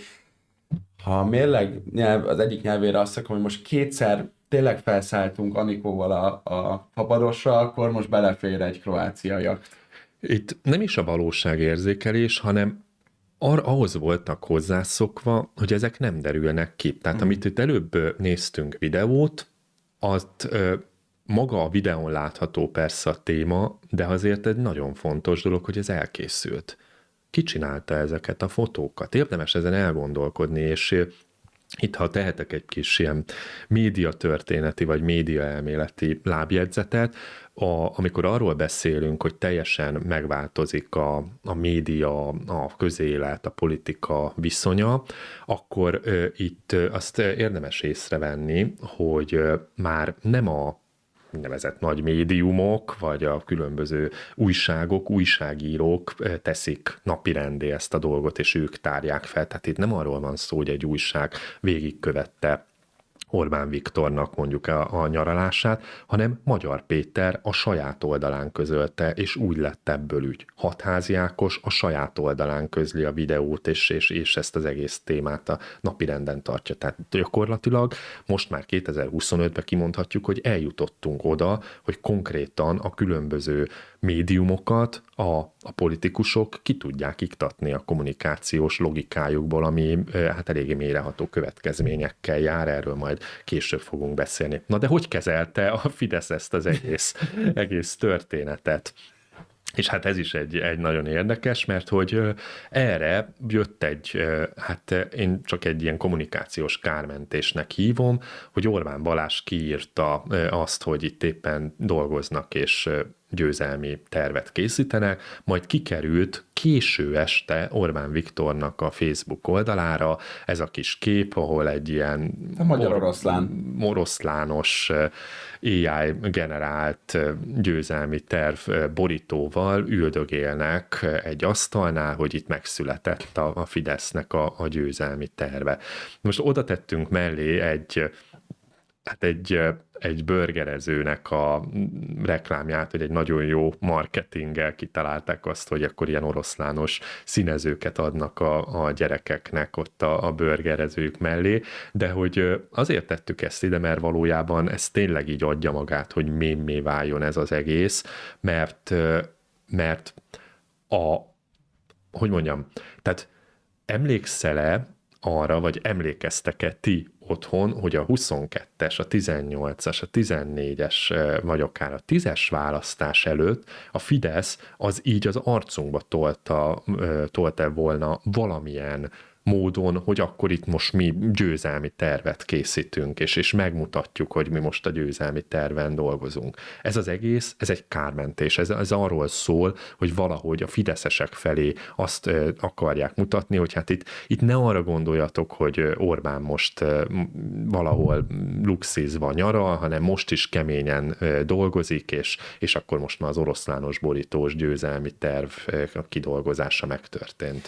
ha a mérleg nyelv, az egyik nyelvére azt akarom, hogy most kétszer tényleg felszálltunk Anikóval a, a Fapadosra, akkor most belefér egy Kroácia jacht. Itt nem is a valóságérzékelés, hanem ar- ahhoz voltak hozzászokva, hogy ezek nem derülnek ki. Tehát mm. amit itt előbb néztünk videót, azt ö, maga a videón látható persze a téma, de azért egy nagyon fontos dolog, hogy ez elkészült. Ki csinálta ezeket a fotókat? Érdemes ezen elgondolkodni, és itt, ha tehetek egy kis ilyen médiatörténeti vagy médiaelméleti lábjegyzetet, a, amikor arról beszélünk, hogy teljesen megváltozik a, a média, a közélet, a politika viszonya, akkor ö, itt ö, azt érdemes észrevenni, hogy ö, már nem a nevezett nagy médiumok, vagy a különböző újságok, újságírók teszik napirendé ezt a dolgot, és ők tárják fel. Tehát itt nem arról van szó, hogy egy újság végigkövette Orbán Viktornak mondjuk a, a nyaralását, hanem Magyar Péter a saját oldalán közölte, és úgy lett ebből ügy. Hatházi Ákos a saját oldalán közli a videót, és, és, és ezt az egész témát a napirenden tartja. Tehát gyakorlatilag most már kétezer-huszonötben kimondhatjuk, hogy eljutottunk oda, hogy konkrétan a különböző médiumokat a, a politikusok ki tudják iktatni a kommunikációs logikájukból, ami hát eléggé mélyreható következményekkel jár, erről majd később fogunk beszélni. Na de hogy kezelte a Fidesz ezt az egész, egész történetet? És hát ez is egy, egy nagyon érdekes, mert hogy erre jött egy, hát én csak egy ilyen kommunikációs kármentésnek hívom, hogy Orbán Balázs kiírta azt, hogy itt éppen dolgoznak és győzelmi tervet készítenek, majd kikerült késő este Orbán Viktornak a Facebook oldalára ez a kis kép, ahol egy ilyen a magyar oroszlán. oroszlános á i generált győzelmi terv borítóval üldögélnek egy asztalnál, hogy itt megszületett a, a Fidesznek a, a győzelmi terve. Most oda tettünk mellé egy hát egy, egy burgerezőnek a reklámját, hogy egy nagyon jó marketinggel kitalálták azt, hogy akkor ilyen oroszlános színezőket adnak a, a gyerekeknek ott a, a burgerezők mellé, de hogy azért tettük ezt ide, mert valójában ez tényleg így adja magát, hogy mémmé váljon ez az egész, mert, mert a, hogy mondjam, tehát emlékszel-e arra, vagy emlékeztek-e ti otthon, hogy a huszonkettes, a tizennyolcas, a tizennégyes, vagy akár a tízes választás előtt a Fidesz az így az arcunkba tolta, tolta volna valamilyen módon, hogy akkor itt most mi győzelmi tervet készítünk, és, és megmutatjuk, hogy mi most a győzelmi terven dolgozunk. Ez az egész, ez egy kármentés, ez, ez arról szól, hogy valahogy a fideszesek felé azt ö, akarják mutatni, hogy hát itt, itt ne arra gondoljatok, hogy Orbán most ö, valahol luxizva nyaral, hanem most is keményen ö, dolgozik, és, és akkor most már az oroszlános borítós győzelmi terv ö, kidolgozása megtörtént.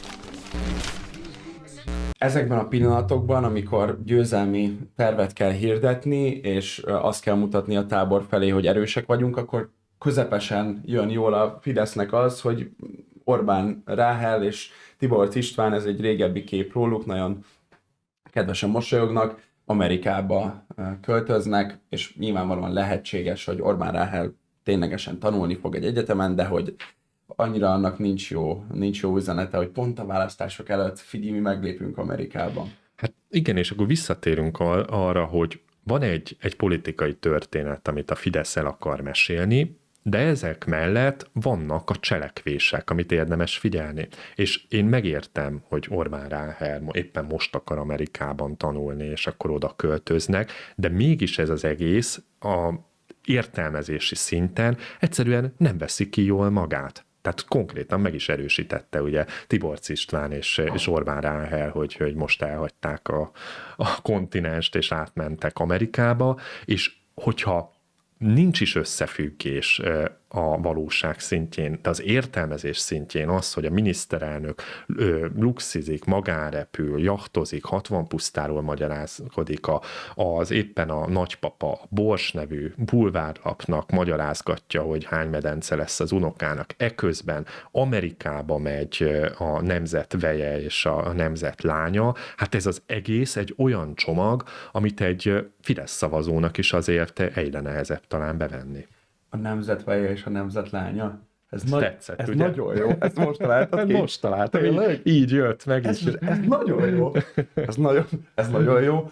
Ezekben a pillanatokban, amikor győzelmi tervet kell hirdetni, és azt kell mutatni a tábor felé, hogy erősek vagyunk, akkor közepesen jön jól a Fidesznek az, hogy Orbán Ráhel és Tiborcs István, ez egy régebbi kép róluk, nagyon kedvesen mosolyognak, Amerikába költöznek, és nyilvánvalóan lehetséges, hogy Orbán Ráhel ténylegesen tanulni fog egy egyetemen, de hogy annyira annak nincs jó, nincs jó üzenete, hogy pont a választások előtt figyelj, mi meglépünk Amerikában. Hát igen, és akkor visszatérünk arra, hogy van egy, egy politikai történet, amit a Fidesz el akar mesélni, de ezek mellett vannak a cselekvések, amit érdemes figyelni. És én megértem, hogy Orbán Ráhel éppen most akar Amerikában tanulni, és akkor oda költöznek, de mégis ez az egész a értelmezési szinten egyszerűen nem veszi ki jól magát. Tehát konkrétan meg is erősítette ugye Tiborcs István és, és Orbán Ráhel, hogy, hogy most elhagyták a, a kontinenst és átmentek Amerikába, és hogyha nincs is összefüggés a valóság szintjén, de az értelmezés szintjén az, hogy a miniszterelnök luxizik, magánrepül, jachtozik, hatvan pusztáról magyarázkodik, a, az éppen a nagypapa a Bors nevű bulvárlapnak magyarázgatja, hogy hány medence lesz az unokának, eközben Amerikába megy a nemzet veje és a nemzet lánya, hát ez az egész egy olyan csomag, amit egy Fidesz szavazónak is azért egyre nehezebb talán bevenni. A nemzetveje és a nemzetlánya. Ez, nagy, tetszett, ez ugye? nagyon jó. Ezt most találtad ki? Most találtam, így, így jött meg Ez, is. ez nagyon jó. Ez nagyon, ez nagyon jó.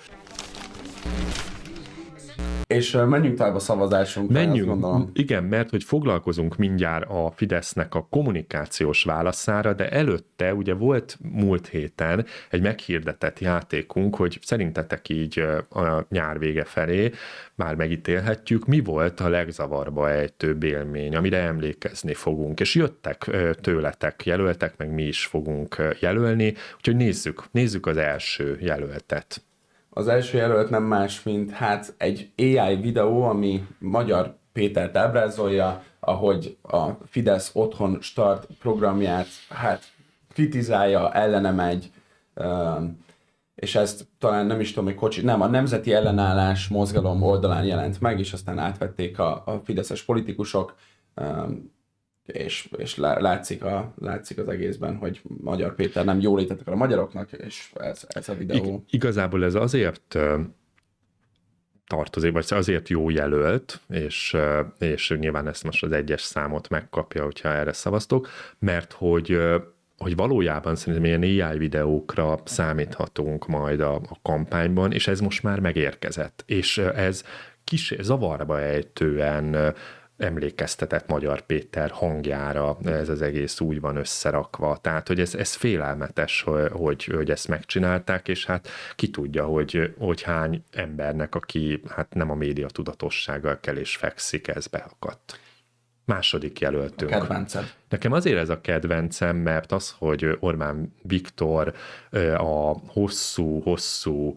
És menjünk tovább a szavazásunkra, Menjünk, gondolom. igen, mert hogy foglalkozunk mindjárt a Fidesznek a kommunikációs válaszára, de előtte ugye volt múlt héten egy meghirdetett játékunk, hogy szerintetek így a nyár vége felé már megítélhetjük, mi volt a legzavarba ejtőbb élmény, amire emlékezni fogunk, és jöttek tőletek jelöltek, meg mi is fogunk jelölni, úgyhogy nézzük, nézzük az első jelöltet. Az első jelölt nem más, mint hát egy á i videó, ami Magyar Pétert ábrázolja, ahogy a Fidesz Otthon Start programját hát kritizálja, ellene megy, és ezt talán nem is tudom, hogy kocsi, nem, a Nemzeti Ellenállás Mozgalom oldalán jelent meg, és aztán átvették a, a fideszes politikusok, és, és látszik, a, látszik az egészben, hogy Magyar Péter nem jól a magyaroknak, és ez, ez a videó. Ig- igazából ez azért tartozik, vagy azért jó jelölt, és, és nyilván ezt most az egyes számot megkapja, hogyha erre szavaztok, mert hogy, hogy valójában szerintem ilyen á i videókra számíthatunk majd a, a kampányban, és ez most már megérkezett, és ez kis zavarba ejtően emlékeztetett Magyar Péter hangjára, ez az egész úgy van összerakva. Tehát, hogy ez, ez félelmetes, hogy, hogy ezt megcsinálták, és hát ki tudja, hogy, hogy hány embernek, aki hát nem a média tudatossággal kell és fekszik, ez beakadt. Második jelöltünk. A kedvenced. Nekem azért ez a kedvencem, mert az, hogy Orbán Viktor a hosszú-hosszú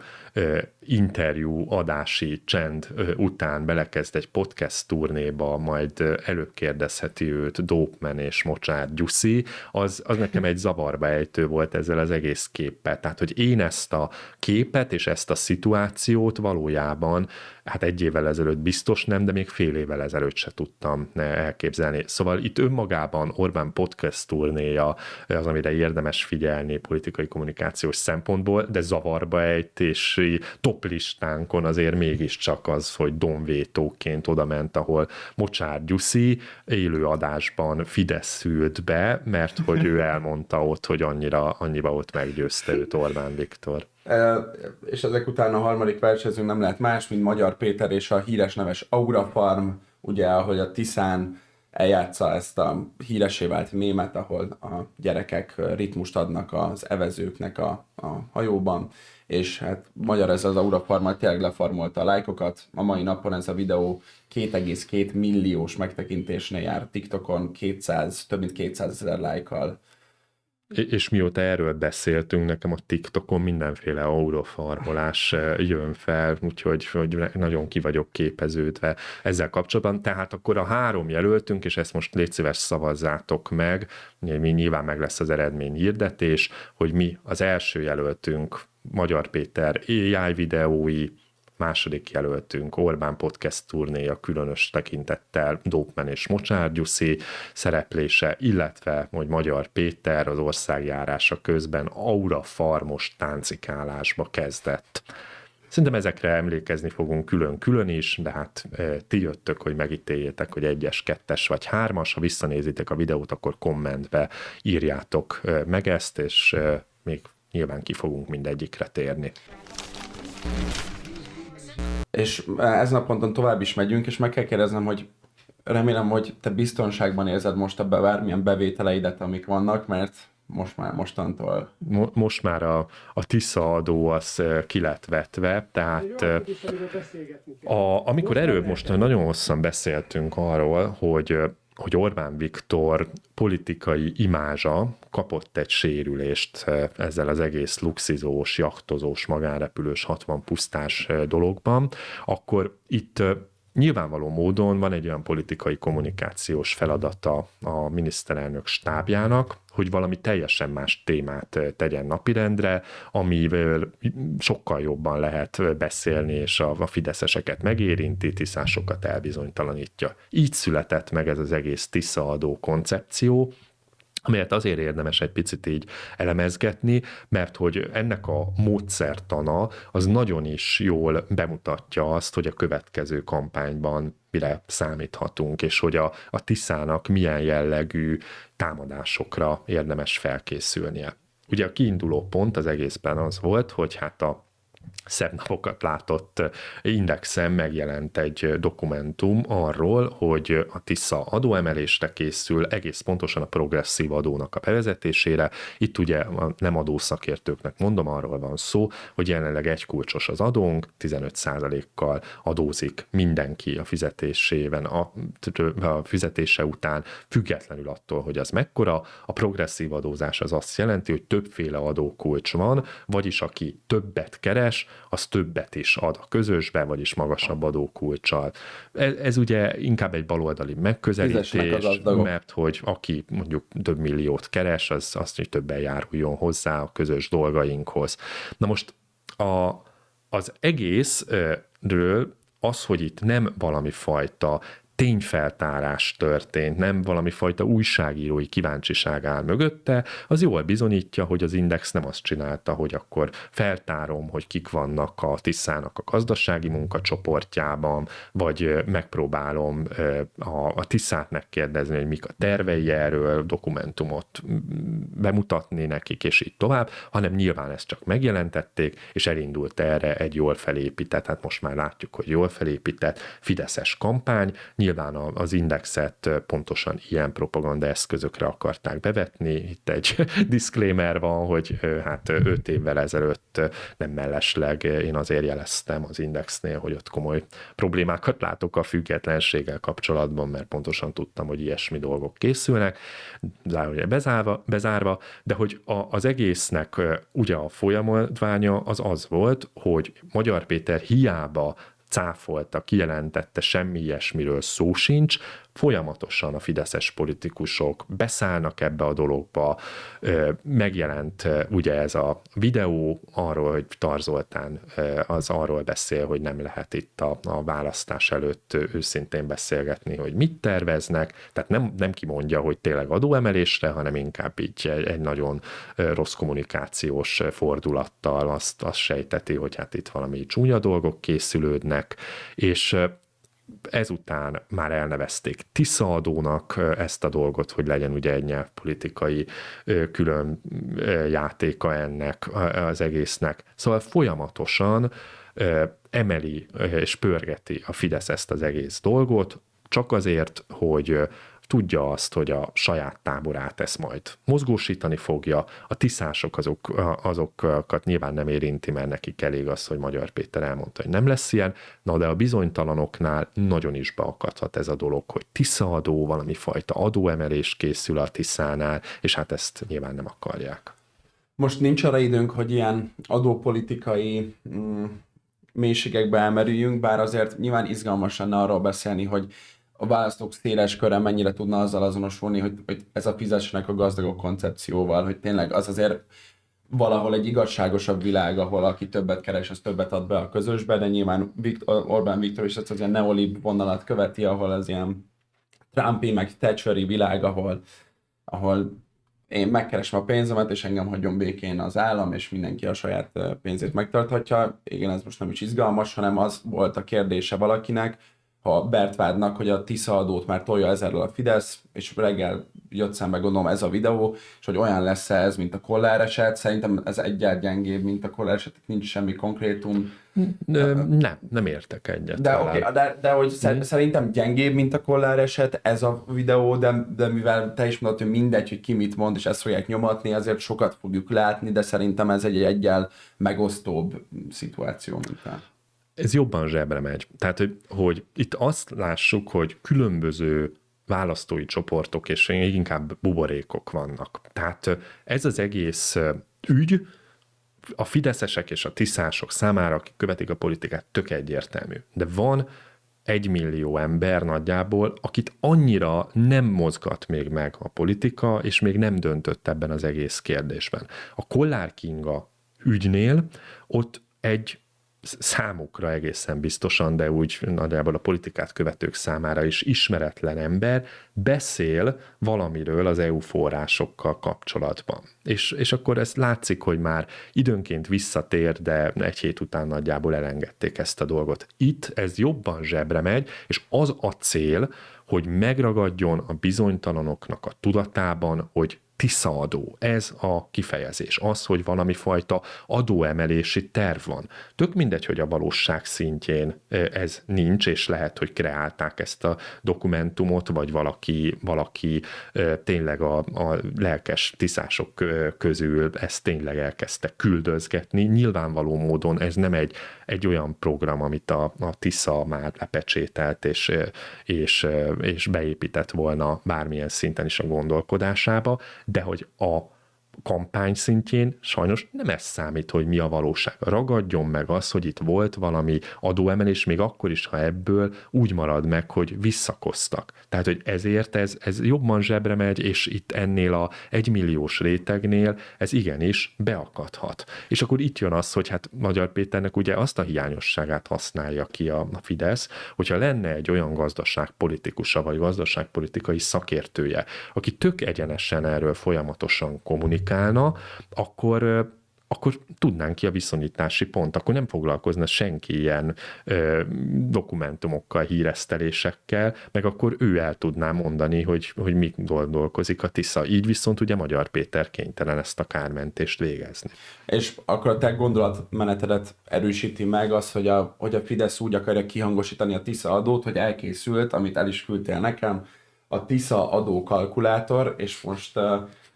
interjú adási csend után belekezd egy podcast turnéba, majd előkérdezheti őt Dópman és Mocsár Gyuszi, az, az nekem egy zavarba ejtő volt ezzel az egész képpel. Tehát, hogy én ezt a képet és ezt a szituációt valójában, hát egy évvel ezelőtt biztos nem, de még fél évvel ezelőtt se tudtam elképzelni. Szóval itt önmagában Orbán podcast turnéja az, amire érdemes figyelni politikai kommunikációs szempontból, de zavarba ejtési top listánkon azért mégiscsak az, hogy Don Vétóként oda ment, ahol Mocsár Gyuszi élő adásban Fidesz ült be, mert hogy ő elmondta ott, hogy annyira, annyiba ott meggyőzte őt Orbán Viktor. E, és ezek után a harmadik versenyzőnk nem lehet más, mint Magyar Péter és a híres neves Aura Farm, ugye, ahogy a Tiszán eljátsza ezt a híressé vált mémet, ahol a gyerekek ritmust adnak az evezőknek a, a hajóban, és hát magyar ez az Aura Farm, tényleg lefarmolta a lájkokat. A mai napon ez a videó két egész két milliós megtekintésnél jár TikTokon, kétszáz, több mint kétszázezer lájkkal. És mióta erről beszéltünk, nekem a TikTokon mindenféle aurofarmolás jön fel, úgyhogy hogy nagyon ki vagyok képeződve ezzel kapcsolatban. Tehát akkor a három jelöltünk, és ezt most légy szíves szavazzátok meg, mi nyilván meg lesz az eredmény hirdetés, hogy mi az első jelöltünk Magyar Péter á i videói, második jelöltünk Orbán podcast turnéja különös tekintettel Dópman és Mocsár Gyuszi szereplése, illetve hogy Magyar Péter az országjárása közben Aura Farmos táncikálásba kezdett. Szerintem ezekre emlékezni fogunk külön-külön is, de hát e, ti jöttök, hogy megítéljétek, hogy egyes, kettes vagy hármas. Ha visszanézitek a videót, akkor kommentbe írjátok e, meg ezt, és e, még nyilván ki fogunk mindegyikre térni. És ezen a ponton tovább is megyünk, és meg kell kérdeznem, hogy remélem, hogy te biztonságban érzed most a be, bármilyen bevételeidet, amik vannak, mert most már mostantól... Mo- most már a, a Tisza adó az ki lett vetve, tehát a, amikor előbb most nagyon hosszan beszéltünk arról, hogy hogy Orbán Viktor politikai imázsa kapott egy sérülést ezzel az egész luxizós, jachtozós, magánrepülős, hatvan pusztás dologban, akkor itt nyilvánvaló módon van egy olyan politikai kommunikációs feladata a miniszterelnök stábjának, hogy valami teljesen más témát tegyen napirendre, amivel sokkal jobban lehet beszélni, és a, a fideszeseket megérinti, tiszásokat elbizonytalanítja. Így született meg ez az egész Tisza adó koncepció, amelyet azért érdemes egy picit így elemezgetni, mert hogy ennek a módszertana az nagyon is jól bemutatja azt, hogy a következő kampányban mire számíthatunk, és hogy a, a Tiszának milyen jellegű támadásokra érdemes felkészülnie. Ugye a kiinduló pont az egészben az volt, hogy hát a szebb napokat látott Indexen megjelent egy dokumentum arról, hogy a Tisza adóemelésre készül, egész pontosan a progresszív adónak a bevezetésére. Itt ugye nem adószakértőknek mondom, arról van szó, hogy jelenleg egy kulcsos az adónk, tizenöt százalékkal adózik mindenki a fizetésében, a, a fizetése után, függetlenül attól, hogy az mekkora. A progresszív adózás az azt jelenti, hogy többféle adókulcs van, vagyis aki többet keres, az többet is ad a közösbe, vagyis magasabb adókulccsal. Ez, ez ugye inkább egy baloldali megközelítés, mert hogy aki mondjuk több milliót keres, az azt, hogy többen járuljon hozzá a közös dolgainkhoz. Na most a, az egészről az, hogy itt nem valami fajta tényfeltárás történt, nem valami fajta újságírói kíváncsiság áll mögötte, az jól bizonyítja, hogy az Index nem azt csinálta, hogy akkor feltárom, hogy kik vannak a Tiszának a gazdasági munkacsoportjában, vagy megpróbálom a, a Tiszát megkérdezni, hogy mik a tervei erről, dokumentumot bemutatni nekik, és így tovább, hanem nyilván ezt csak megjelentették, és elindult erre egy jól felépített, hát most már látjuk, hogy jól felépített fideszes kampány. Nyilván nyilván az Indexet pontosan ilyen propaganda eszközökre akarták bevetni. Itt egy disclaimer van, hogy hát öt évvel ezelőtt nem mellesleg én azért jeleztem az Indexnél, hogy ott komoly problémákat látok a függetlenséggel kapcsolatban, mert pontosan tudtam, hogy ilyesmi dolgok készülnek, zárójelbe bezárva, bezárva, de hogy a, az egésznek ugye a folyamodványa az az volt, hogy Magyar Péter hiába cáfolta, kijelentette, semmi ilyesmiről szó sincs, folyamatosan a fideszes politikusok beszállnak ebbe a dologba, megjelent ugye ez a videó arról, hogy Tar Zoltán az arról beszél, hogy nem lehet itt a, a választás előtt őszintén beszélgetni, hogy mit terveznek, tehát nem, nem kimondja, hogy tényleg adóemelésre, hanem inkább így egy, egy nagyon rossz kommunikációs fordulattal azt, azt sejteti, hogy hát itt valami csúnya dolgok készülődnek, és ezután már elnevezték Tisza adónak ezt a dolgot, hogy legyen ugye egy nyelvpolitikai külön játéka ennek az egésznek. Szóval folyamatosan emeli és pörgeti a Fidesz ezt az egész dolgot, csak azért, hogy tudja azt, hogy a saját táborát ezt majd mozgósítani fogja. A tiszások azok, azokat nyilván nem érinti, mert nekik elég az, hogy Magyar Péter elmondta, hogy nem lesz ilyen. Na de a bizonytalanoknál nagyon is beakadhat ez a dolog, hogy tiszaadó, valami fajta adóemelés készül a Tiszánál, és hát ezt nyilván nem akarják. Most nincs arra időnk, hogy ilyen adópolitikai mm, mélységekbe elmerüljünk, bár azért nyilván izgalmas lenne arról beszélni, hogy a választók széles köre mennyire tudna azzal azonosulni, hogy, hogy ez a fizessenek a gazdagok koncepcióval, hogy tényleg az azért valahol egy igazságosabb világ, ahol aki többet keres, az többet ad be a közösbe, de nyilván Viktor, Orbán Viktor is az ilyen neolib vonalat követi, ahol az ilyen Trumpi meg Thatcheri világ, ahol, ahol én megkeresem a pénzemet, és engem hagyjon békén az állam, és mindenki a saját pénzét megtarthatja. Igen, ez most nem is izgalmas, hanem az volt a kérdése valakinek, ha Bertvádnak, hogy a Tisza adót már tolja ezerről a Fidesz, és reggel jött szembe, gondolom, ez a videó, és hogy olyan lesz ez, mint a Kollár eset. Szerintem ez egyáltalán gyengébb, mint a Kollár eset, nincs semmi konkrétum. Nem, nem értek egyet. De, okay, de, de hogy hmm. szerintem gyengébb, mint a Kollár eset ez a videó, de, de mivel te is mondod, hogy mindegy, hogy ki mit mond, és ezt fogják nyomatni, azért sokat fogjuk látni, de szerintem ez egy egyel megosztóbb szituáció, mint a... Ez jobban zsebre megy. Tehát, hogy, hogy itt azt lássuk, hogy különböző választói csoportok és inkább buborékok vannak. Tehát ez az egész ügy a fideszesek és a tiszások számára, akik követik a politikát, tök egyértelmű. De van egy millió ember nagyjából, akit annyira nem mozgat még meg a politika, és még nem döntött ebben az egész kérdésben. A Kollár Kinga ügynél ott egy számukra egészen biztosan, de úgy nagyjából a politikát követők számára is ismeretlen ember beszél valamiről az é u forrásokkal kapcsolatban. És, és akkor ez látszik, hogy már időnként visszatér, de egy hét után nagyjából elengedték ezt a dolgot. Itt ez jobban zsebre megy, és az a cél, hogy megragadjon a bizonytalanoknak a tudatában, hogy Tisza adó. Ez a kifejezés. Az, hogy valami fajta adóemelési terv van. Tök mindegy, hogy a valóság szintjén ez nincs, és lehet, hogy kreálták ezt a dokumentumot, vagy valaki, valaki tényleg a, a lelkes tiszások közül ezt tényleg elkezdte küldözgetni. Nyilvánvaló módon ez nem egy, egy olyan program, amit a, a Tisza már lepecsételt, és, és, és beépített volna bármilyen szinten is a gondolkodásába, de hogy a kampány szintjén sajnos nem ez számít, hogy mi a valóság. Ragadjon meg az, hogy itt volt valami adóemelés, még akkor is, ha ebből úgy marad meg, hogy visszakoztak. Tehát, hogy ezért ez, ez jobban zsebre megy, és itt ennél a egymilliós rétegnél ez igenis beakadhat. És akkor itt jön az, hogy hát Magyar Péternek ugye azt a hiányosságát használja ki a Fidesz, hogyha lenne egy olyan gazdaságpolitikusa, vagy gazdaságpolitikai szakértője, aki tök egyenesen erről folyamatosan kommunikál, akkor akkor tudnánk ki a viszonyítási pont, akkor nem foglalkozna senki ilyen ö, dokumentumokkal, híresztelésekkel, meg akkor ő el tudná mondani, hogy, hogy mit gondolkozik a Tisza. Így viszont ugye Magyar Péter kénytelen ezt a kármentést végezni. És akkor a te gondolatmenetedet erősíti meg az, hogy a, hogy a Fidesz úgy akarja kihangosítani a Tisza adót, hogy elkészült, amit el is küldtél nekem, a Tisza adókalkulátor, és most uh,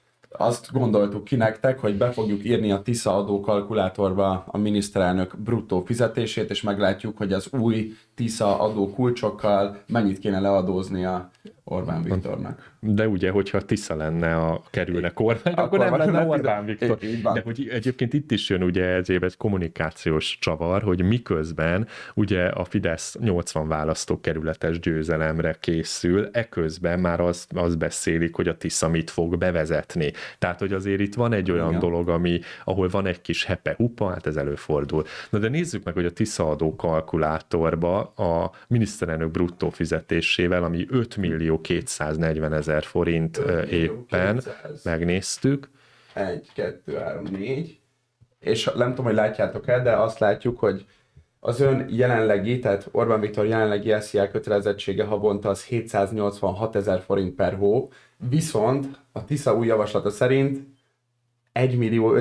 azt gondoltuk ki nektek, hogy be fogjuk írni a Tisza adókalkulátorba a miniszterelnök bruttó fizetését, és meglátjuk, hogy az új Tisza adó kulcsokkal mennyit kéne leadóznia Orbán Viktornak. De ugye, hogyha Tisza lenne, a kerülne kormány, akkor, akkor nem lenne Orbán Viktor. De hogy egyébként itt is jön ugye ezért egy kommunikációs csavar, hogy miközben ugye a Fidesz nyolcvan választókerületes győzelemre készül, eközben már azt az beszélik, hogy a Tisza mit fog bevezetni. Tehát, hogy azért itt van egy olyan Igen. dolog, ami, ahol van egy kis hepe-hupa, hát ez előfordul. Na de nézzük meg, hogy a Tisza adó kalkulátorba a miniszterelnök bruttó fizetésével, ami öt millió kétszáznegyvenezer forint éppen, kétszáz megnéztük. egy, kettő, három, négy. És nem tudom, hogy látjátok-e, de azt látjuk, hogy az ön jelenlegi, tehát Orbán Viktor jelenlegi es zé á kötelezettsége havonta az hétszáznyolcvanhat ezer forint per hó, viszont a Tisza új javaslata szerint egy millió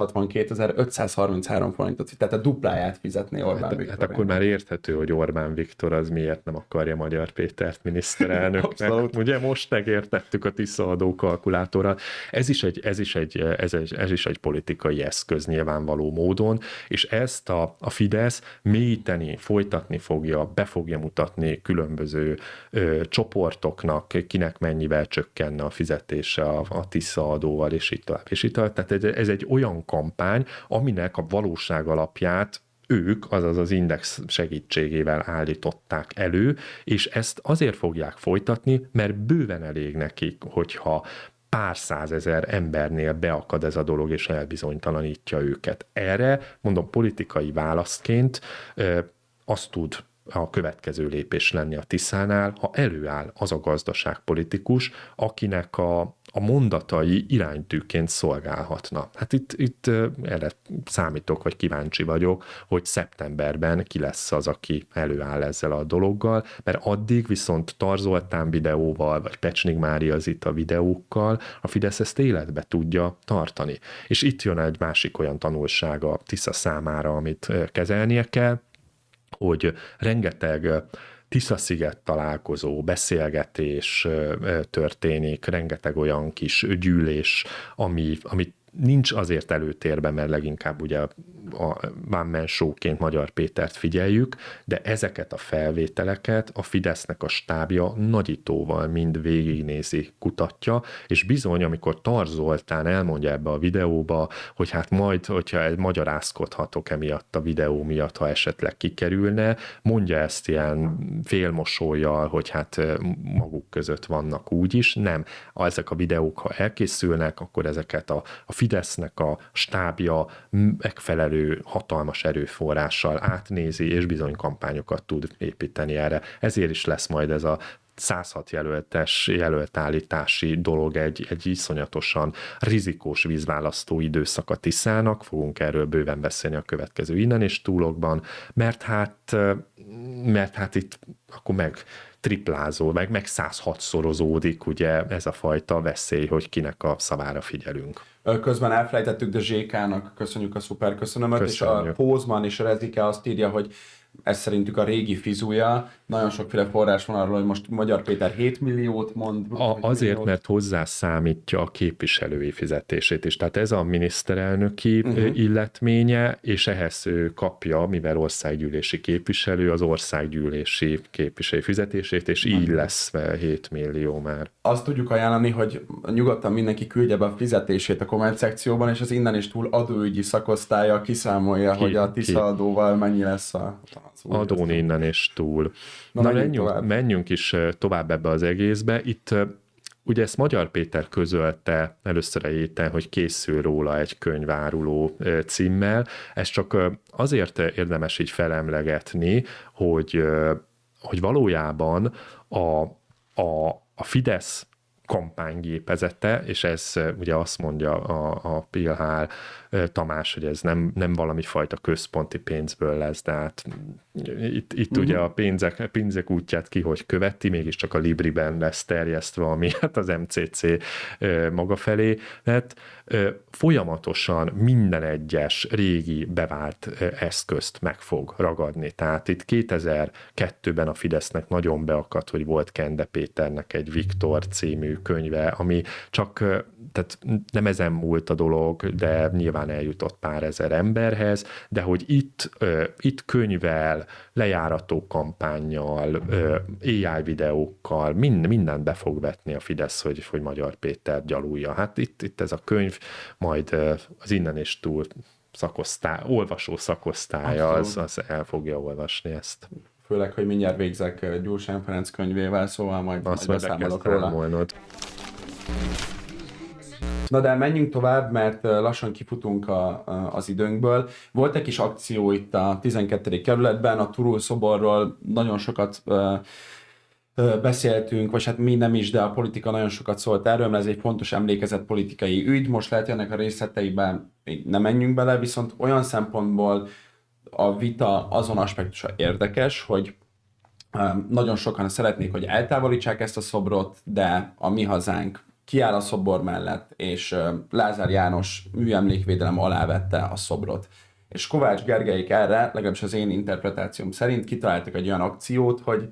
ötszázhatvankétezer-ötszázharminchárom forintot, tehát a dupláját fizetné Orbán hát, Viktor. Hát akkor már érthető, hogy Orbán Viktor az miért nem akarja Magyar Pétert miniszterelnöknek. Ugye most megértettük a Tisza adó kalkulátorral. Ez is egy, ez is egy, ez egy, ez is egy politikai eszköz nyilvánvaló módon, és ezt a, a Fidesz mélyíteni, folytatni fogja, be fogja mutatni különböző ö, csoportoknak, kinek mennyivel csökkenne a fizetése a, a Tisza adóval, és így tovább, és így tovább. Tehát ez egy olyan kampány, aminek a valóság alapját ők, azaz az Index segítségével állították elő, és ezt azért fogják folytatni, mert bőven elég nekik, hogyha pár százezer embernél beakad ez a dolog, és elbizonytalanítja őket. Erre, mondom, politikai választként azt tud a következő lépés lenni a Tiszánál, ha előáll az a gazdaságpolitikus, akinek a, a mondatai iránytűként szolgálhatna. Hát itt, itt erre számítok, vagy kíváncsi vagyok, hogy szeptemberben ki lesz az, aki előáll ezzel a dologgal, mert addig viszont Tar Zoltán videóval, vagy Pecsnik Mária Zita videókkal a Fidesz ezt életbe tudja tartani. És itt jön egy másik olyan tanulsága a Tisza számára, amit kezelnie kell, hogy rengeteg Tisza-sziget találkozó, beszélgetés történik, rengeteg olyan kis gyűlés, ami, ami nincs azért előtérben, mert leginkább ugye a one man show-ként Magyar Pétert figyeljük, de ezeket a felvételeket a Fidesznek a stábja nagyítóval mind végignézi, kutatja, és bizony, amikor Tar Zoltán elmondja ebbe a videóba, hogy hát majd, hogyha magyarázkodhatok emiatt a videó miatt, ha esetleg kikerülne, mondja ezt ilyen félmosollyal, hogy hát maguk között vannak úgyis, nem. Ezek a videók, ha elkészülnek, akkor ezeket a, a Fidesznek a stábja megfelelő hatalmas erőforrással átnézi, és bizony kampányokat tud építeni erre. Ezért is lesz majd ez a száz hat jelöltes jelöltállítási dolog egy, egy iszonyatosan rizikós vízválasztó időszak a Tiszának, fogunk erről bőven beszélni a következő innen és túlokban, mert hát, mert hát itt akkor meg triplázol, meg, meg száz hatszorozódik ugye ez a fajta veszély, hogy kinek a szavára figyelünk. Közben elfelejtettük, de zé ká-nak köszönjük a szuper köszönömet, és a Pózman és a Rezike azt írja, hogy ez szerintük a régi fizúja. Nagyon sokféle forrás van arról, hogy most Magyar Péter hét milliót mond. A, azért, milliót. Mert hozzá számítja a képviselői fizetését is. Tehát ez a miniszterelnöki uh-huh. illetménye, és ehhez ő kapja, mivel országgyűlési képviselő, az országgyűlési képviselői fizetését, és így lesz hét millió már. Azt tudjuk ajánlani, hogy nyugodtan mindenki küldje be a fizetését a komment szekcióban, és az innen is túl adóügyi szakosztálya kiszámolja, ki, hogy a Tisza adóval mennyi lesz a adón innen és túl. Na, Na menjünk, menjünk is tovább ebbe az egészbe. Itt ugye ezt Magyar Péter közölte először a héten, hogy készül róla egy könyváruló címmel. Ez csak azért érdemes így felemlegetni, hogy, hogy valójában a, a, a Fidesz kampánygépezete, és ez ugye azt mondja a, a Pilhár Tamás, hogy ez nem, nem valami fajta központi pénzből lesz, de hát itt, itt uh-huh. ugye a pénzek, pénzek útját ki, hogy követi, mégiscsak a Libriben lesz terjesztve, ami hát az em cé cé maga felé lett. Folyamatosan minden egyes régi bevált eszközt meg fog ragadni. Tehát itt kétezer-kettőben a Fidesznek nagyon beakadt, hogy volt Kende Péternek egy Viktor című könyve, ami csak, tehát nem ezen múlt a dolog, de nyilván eljutott pár ezer emberhez, de hogy itt, itt könyvvel, lejárató kampánnyal, á i videókkal, mind, mindent be fog vetni a Fidesz, hogy, hogy Magyar Péter gyalulja. Hát itt, itt ez a könyv, majd az innen és túl szakosztály, olvasó szakosztálya, az, az el fogja olvasni ezt. Főleg, hogy mindjárt végzek Gyurcsány Ferenc könyvével, szóval majd, azt majd beszámolok róla. Na de menjünk tovább, mert lassan kifutunk a, a, az időnkből. Volt egy kis akció itt a tizenkettedik kerületben, a Turul szoborról nagyon sokat ö, ö, beszéltünk, vagy hát mi nem is, de a politika nagyon sokat szólt erről, mert ez egy fontos emlékezett politikai ügy. Most lehet, hogy ennek a részleteiben még nem menjünk bele, viszont olyan szempontból a vita azon aspektusa érdekes, hogy ö, nagyon sokan szeretnék, hogy eltávolítsák ezt a szobrot, de a Mi Hazánk kiáll a szobor mellett, és Lázár János műemlékvédelem alá vette a szobrot. És Kovács Gergelyik erre, legalábbis az én interpretációm szerint kitaláltak egy olyan akciót, hogy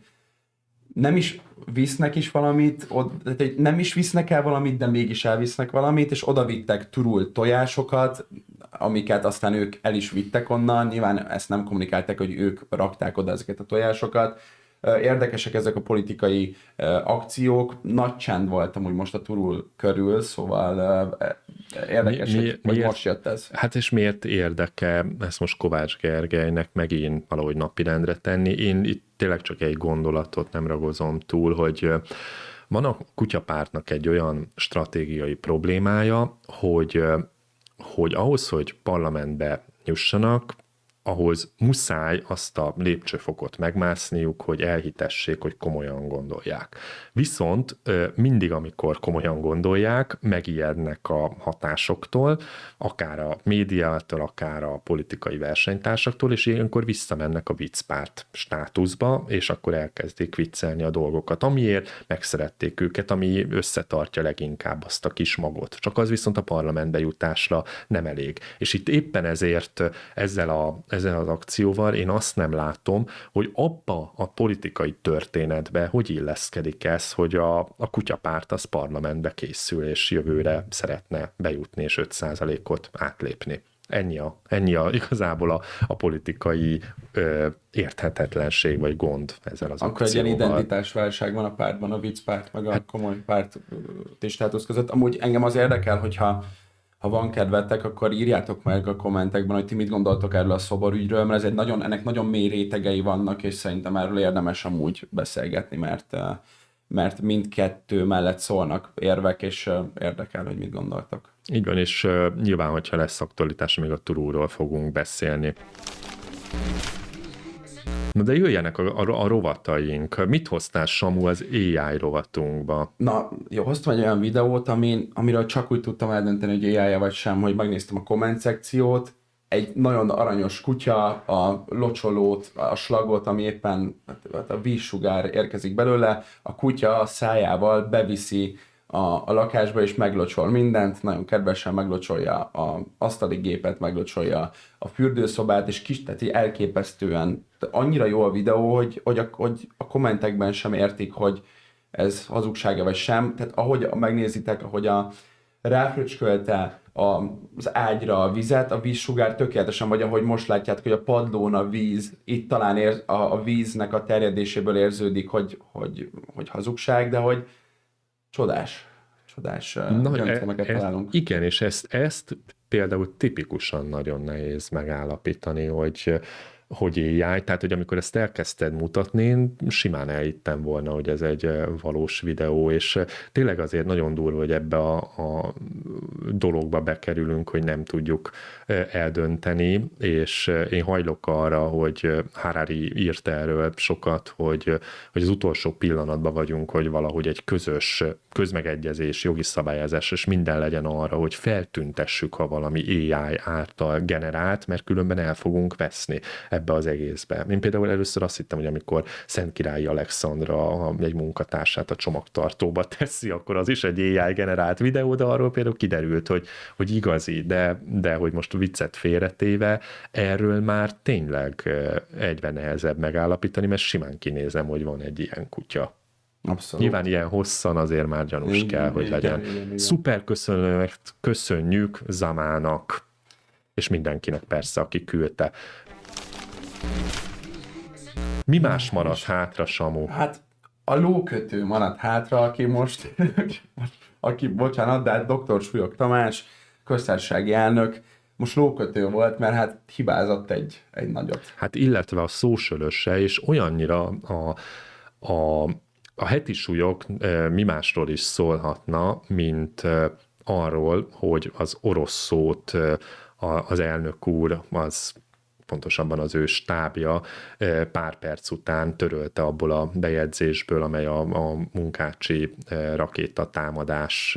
nem is visznek is valamit, nem is visznek el valamit, de mégis elvisznek valamit, és oda vittek Turul tojásokat, amiket aztán ők el is vittek onnan, nyilván ezt nem kommunikálták, hogy ők rakták oda ezeket a tojásokat. Érdekesek ezek a politikai uh, akciók, nagy csend volt amúgy most a Turul körül, szóval uh, érdekes, mi, mi, hogy miért, most jött ez. Hát és miért érdeke ezt most Kovács Gergelynek megint valahogy napirendre tenni? Én itt tényleg csak egy gondolatot nem ragozom túl, hogy van a kutyapártnak egy olyan stratégiai problémája, hogy, hogy ahhoz, hogy parlamentbe jussanak, ahhoz muszáj azt a lépcsőfokot megmászniuk, hogy elhitessék, hogy komolyan gondolják. Viszont mindig, amikor komolyan gondolják, megijednek a hatásoktól, akár a médiától, akár a politikai versenytársaktól, és ilyenkor visszamennek a viccpárt státuszba, és akkor elkezdik viccelni a dolgokat, amiért megszerették őket, ami összetartja leginkább azt a kis magot. Csak az viszont a parlamentbe jutásra nem elég. És itt éppen ezért ezzel a ezzel az akcióval én azt nem látom, hogy abba a politikai történetbe hogy illeszkedik ez, hogy a, a kutyapárt az parlamentbe készül, és jövőre szeretne bejutni, és öt százalékot átlépni. Ennyi, a, ennyi a, igazából a, a politikai ö, érthetetlenség, vagy gond ezzel az Akkor akcióval. Akkor egy ilyen identitásválság van a pártban, a viccpárt, meg a hát, komoly párt státusz között. Amúgy engem az érdekel, hogyha ha van kedvetek, akkor írjátok meg a kommentekben, hogy ti mit gondoltok erről a szoborügyről, mert ez egy nagyon, ennek nagyon mély rétegei vannak, és szerintem erről érdemes amúgy beszélgetni, mert, mert mindkettő mellett szólnak érvek, és érdekel, hogy mit gondoltok. Így van, és nyilván, hogyha lesz aktualitás, még a Turulról fogunk beszélni. Na de jöjjenek a, a, a rovataink. Mit hoztál, Samu, az á i rovatunkba? Na, jó, hoztam egy olyan videót, amin, amiről csak úgy tudtam eldönteni, hogy á i vagy sem, hogy megnéztem a komment szekciót. Egy nagyon aranyos kutya, a locsolót, a slagot, ami éppen hát a vízsugár érkezik belőle, a kutya a szájával beviszi a, a lakásba, és meglocsol mindent, nagyon kedvesen meglocsolja az asztali gépet, meglocsolja a fürdőszobát, és kis, tehát elképesztően, annyira jó a videó, hogy, hogy, a, hogy a kommentekben sem értik, hogy ez hazugsága vagy sem. Tehát ahogy megnézitek, ahogy a ráfröcskölte az ágyra a vizet, a vízsugár tökéletesen, vagy ahogy most látjátok, hogy a padlón a víz, itt talán ér, a, a víznek a terjedéséből érződik, hogy, hogy, hogy hazugság, de hogy csodás, csodás gyöngyszemeket találunk. Igen, és ezt, ezt például tipikusan nagyon nehéz megállapítani, hogy hogy á i, tehát hogy amikor ezt elkezdted mutatni, én simán elhittem volna, hogy ez egy valós videó, és tényleg azért nagyon durva, hogy ebbe a, a dologba bekerülünk, hogy nem tudjuk eldönteni, és én hajlok arra, hogy Harari írt erről sokat, hogy, hogy az utolsó pillanatban vagyunk, hogy valahogy egy közös közmegegyezés, jogi szabályozás, és minden legyen arra, hogy feltüntessük, ha valami á i által generált, mert különben el fogunk veszni ebbe az egészbe. Én például először azt hittem, hogy amikor Szentkirályi Alexandra egy munkatársát a csomagtartóba teszi, akkor az is egy á i generált videó, de arról például kiderült, hogy, hogy igazi, de, de hogy most viccet félretéve, erről már tényleg egyre nehezebb megállapítani, mert simán kinézem, hogy van egy ilyen kutya. Abszolút. Nyilván ilyen hosszan azért már gyanús igen, kell, hogy igen, legyen. Igen, igen, igen. Szuper köszönjük, köszönjük Zamának, és mindenkinek persze, aki küldte. Mi más maradt hátra, Samu? Hát a lókötő maradt hátra, aki most, aki, bocsánat, de hát doktor Súlyog Tamás, köztársasági elnök, most lókötő volt, mert hát hibázott egy, egy nagyot. Hát illetve a szósölöse, és olyannyira a, a, a heti súlyok mi másról is szólhatna, mint arról, hogy az orosz szót az elnök úr, az pontosabban az ő stábja pár perc után törölte abból a bejegyzésből, amely a, a munkácsi rakétatámadás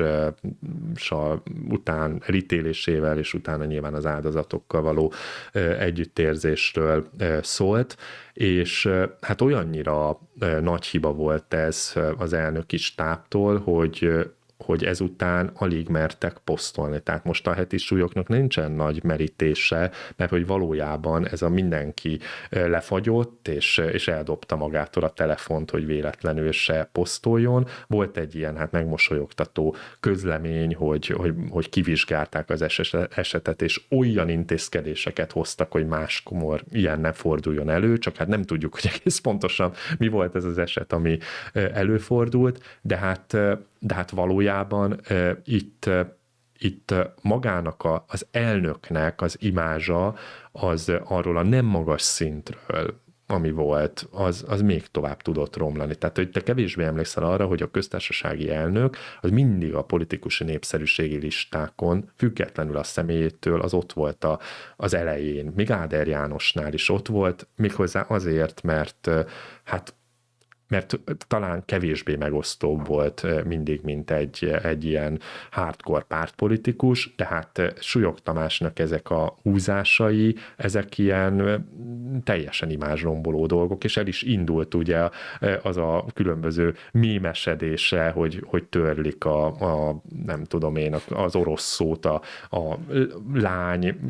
után elítélésével, és utána nyilván az áldozatokkal való együttérzésről szólt, és hát olyannyira nagy hiba volt ez az elnöki stábtól, hogy hogy ezután alig mertek posztolni. Tehát most a heti súlyoknak nincsen nagy merítése, mert hogy valójában ez a mindenki lefagyott, és, és eldobta magától a telefont, hogy véletlenül se posztoljon. Volt egy ilyen hát megmosolyogtató közlemény, hogy, hogy, hogy kivizsgálták az esetet, és olyan intézkedéseket hoztak, hogy máskor ilyen ne forduljon elő, csak hát nem tudjuk, hogy egész pontosan mi volt ez az eset, ami előfordult, de hát de hát valójában uh, itt, uh, itt uh, magának a, az elnöknek az imázsa az uh, arról a nem magas szintről, ami volt, az, az még tovább tudott romlani. Tehát, hogy te kevésbé emlékszel arra, hogy a köztársasági elnök az mindig a politikusi népszerűségi listákon, függetlenül a személyétől, az ott volt a, az elején. Még Áder Jánosnál is ott volt, méghozzá azért, mert uh, hát mert talán kevésbé megosztóbb volt mindig, mint egy, egy ilyen hardcore pártpolitikus, de hát Súlyog Tamásnak ezek a húzásai, ezek ilyen teljesen imázsromboló dolgok, és el is indult ugye az a különböző mémesedése, hogy, hogy törlik a, a nem tudom én, az orosz szót a, a Lány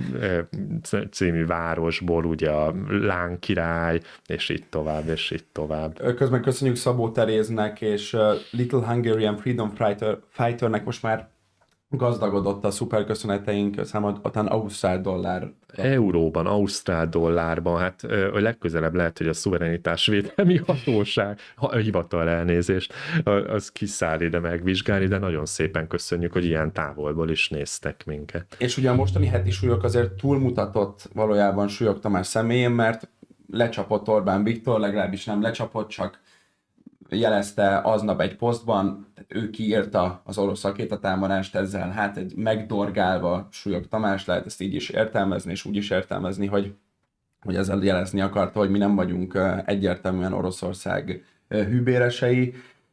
című városból, ugye a Láng király, és így tovább, és így tovább. Közben köszönjük Szabó Teréznek és uh, Little Hungarian Freedom Fighter, Fighternek, most már gazdagodott a szuper köszöneteink számadatan ausztrál dollár. Euróban, ausztrál dollárban, hát a legközelebb lehet, hogy a szuverenitásvédelmi hatóság, a hivatal elnézést, az kiszáll ide megvizsgálni, de nagyon szépen köszönjük, hogy ilyen távolból is néztek minket. És ugye a mostani heti súlyok azért túlmutatott valójában Súlyog Tamás személyén, mert lecsapott Orbán Viktor, legalábbis nem lecsapott, csak jelezte aznap egy posztban, tehát ő kiírta az orosz rakétatámadást, ezzel hát egy megdorgálva Súlyog Tamás, lehet ezt így is értelmezni, és úgy is értelmezni, hogy, hogy ezzel jelezni akarta, hogy mi nem vagyunk egyértelműen Oroszország hűbéresei,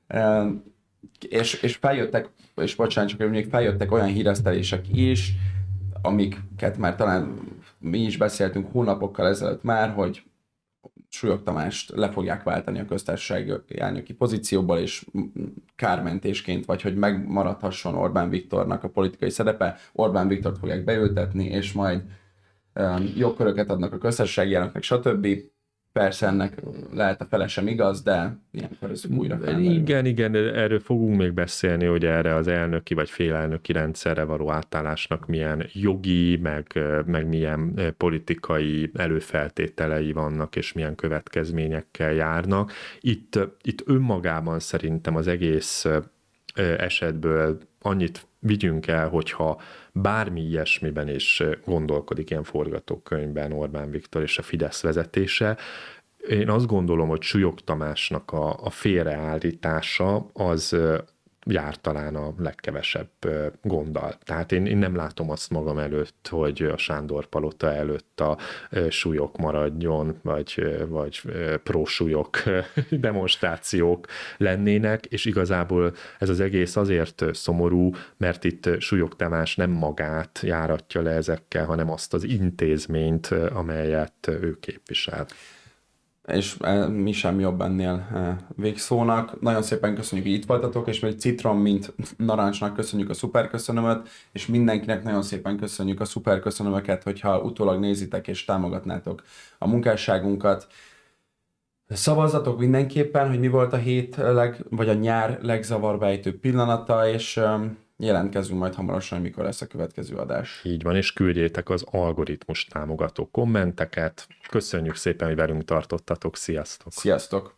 és, és feljöttek, és bocsánat, csak még feljöttek olyan híresztelések is, amiket már talán mi is beszéltünk hónapokkal ezelőtt már, hogy Súlyog Tamást le fogják váltani a köztársasági elnöki pozícióból, és kármentésként, vagy hogy megmaradhasson Orbán Viktornak a politikai szerepe, Orbán Viktort fogják beültetni, és majd um, jogköröket adnak a köztársasági elnöknek, stb. Persze ennek lehet a fele sem igaz, de ilyenkor ez újra felmerül. Igen, igen, erről fogunk még beszélni, hogy erre az elnöki vagy félelnöki rendszerre való átállásnak milyen jogi, meg, meg milyen politikai előfeltételei vannak, és milyen következményekkel járnak. Itt, itt önmagában szerintem az egész esetből annyit vigyünk el, hogyha bármi ilyesmiben is gondolkodik ilyen forgatókönyvben Orbán Viktor és a Fidesz vezetése, én azt gondolom, hogy Súlyog Tamásnak a, a félreállítása az jár talán a legkevesebb gonddal. Tehát én, én nem látom azt magam előtt, hogy a Sándor palota előtt a súlyok maradjon, vagy, vagy pro-súlyok demonstrációk lennének, és igazából ez az egész azért szomorú, mert itt Súlyog Tamás nem magát járatja le ezekkel, hanem azt az intézményt, amelyet ő képvisel. És mi sem jobb ennél végszónak. Nagyon szépen köszönjük, hogy itt voltatok, és még Citrom, mint Narancsnak köszönjük a szuperköszönömöt, és mindenkinek nagyon szépen köszönjük a szuperköszönömöket, hogyha utólag nézitek és támogatnátok a munkásságunkat. Szavazzatok mindenképpen, hogy mi volt a hét leg, vagy a nyár legzavarbejtőbb pillanata, és jelentkezünk majd hamarosan, mikor lesz a következő adás. Így van, és küldjétek az algoritmus támogató kommenteket. Köszönjük szépen, hogy velünk tartottatok. Sziasztok! Sziasztok!